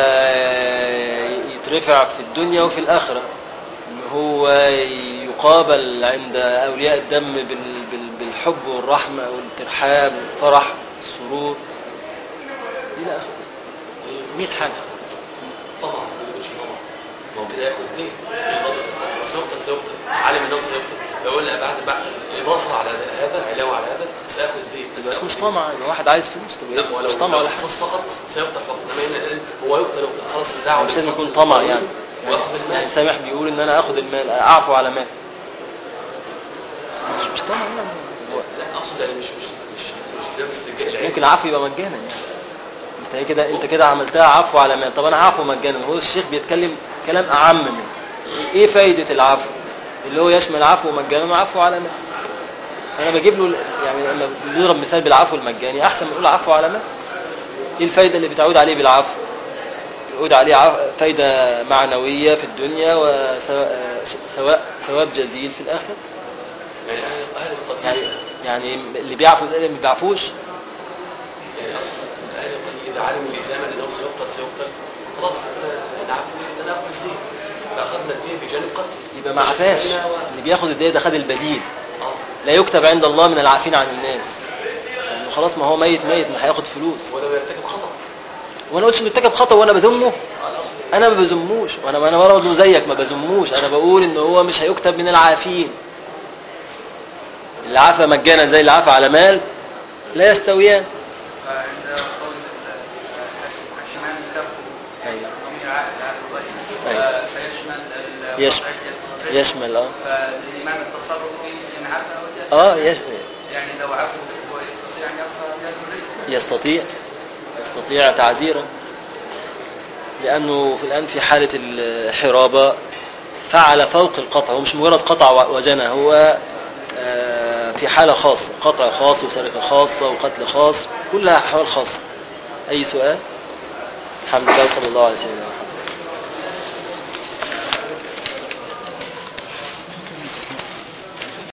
S1: يترفع في الدنيا وفي الاخره، ان هو يقابل عند اولياء الدم بالحب والرحمه والترحاب والفرح والسرور الى اخره. 100 حاجه.
S4: طبعا ما يقولش طبعا، ما هو كده ياخد دين سيقتل عالم انه سيقتل، يقول لا بعد اضافه على هذا علاوه على هذا سياخذ دين.
S1: بس مش طمع، يعني واحد عايز فلوس طب ايه؟ مش طمع ولا حاجه
S4: فقط سيقتل فقط، هو يقتل خلاص الدعوه
S1: مش لازم يكون طمع يعني سامح بيقول ان انا اخذ المال اعفو على مال، مش طمع يعني.
S4: لا اقصد يعني مش ده استرجاع.
S1: ممكن العفو يبقى مجانا يعني انت كده عملتها عفو على مال. طب انا عفو مجانا، هو الشيخ بيتكلم كلام اعم منه. ايه فايده العفو اللي هو يشمل عفو مجانا وعفو على مال؟ انا بجيب له يعني لما بنضرب مثال بالعفو المجاني احسن من نقول عفو على مال. ايه الفايده اللي بتعود عليه بالعفو؟ يعود عليه فايده معنويه في الدنيا وثواب جزيل في الاخره. يعني اللي بيعفو ده اللي ما بيعفوش
S4: يعني اصلا الايه اذا علم الانسان انه سيقتل خلاص انا اخذ الدين، فاخذنا الدين بجانب قتل،
S1: يبقى ما عفاش. اللي بياخد الديه ده خد البديل. لا يكتب عند الله من العافين عن الناس، يعني خلاص ما هو ميت ما هياخد فلوس.
S4: ولا بيرتكب خطا،
S1: وانا قلتش انه ارتكب خطا وانا بذمه، انا ما بذموش، وانا برضه زيك ما بذموش، انا بقول ان هو مش هيكتب من العافين. اللي عفا مجانا زي اللي عفا على مال لا يستويان.
S2: عند قول الشمال ضمير عائد على الوجه فيشمل
S1: يشمل
S2: فالإمام التصرفي إن عفا أو يعني لو عفوا هو يستطيع أن يأخذ
S1: يستطيع تعزيرا، لأنه الآن في حالة الحرابة فعل فوق القطع، هو مش مجرد قطع وجنى، هو في حالة خاصة، قطع خاص وسرقة خاصة وقتل خاص، كلها أحوال خاصة. أي سؤال؟ الحمد لله صلى الله عليه وسلم.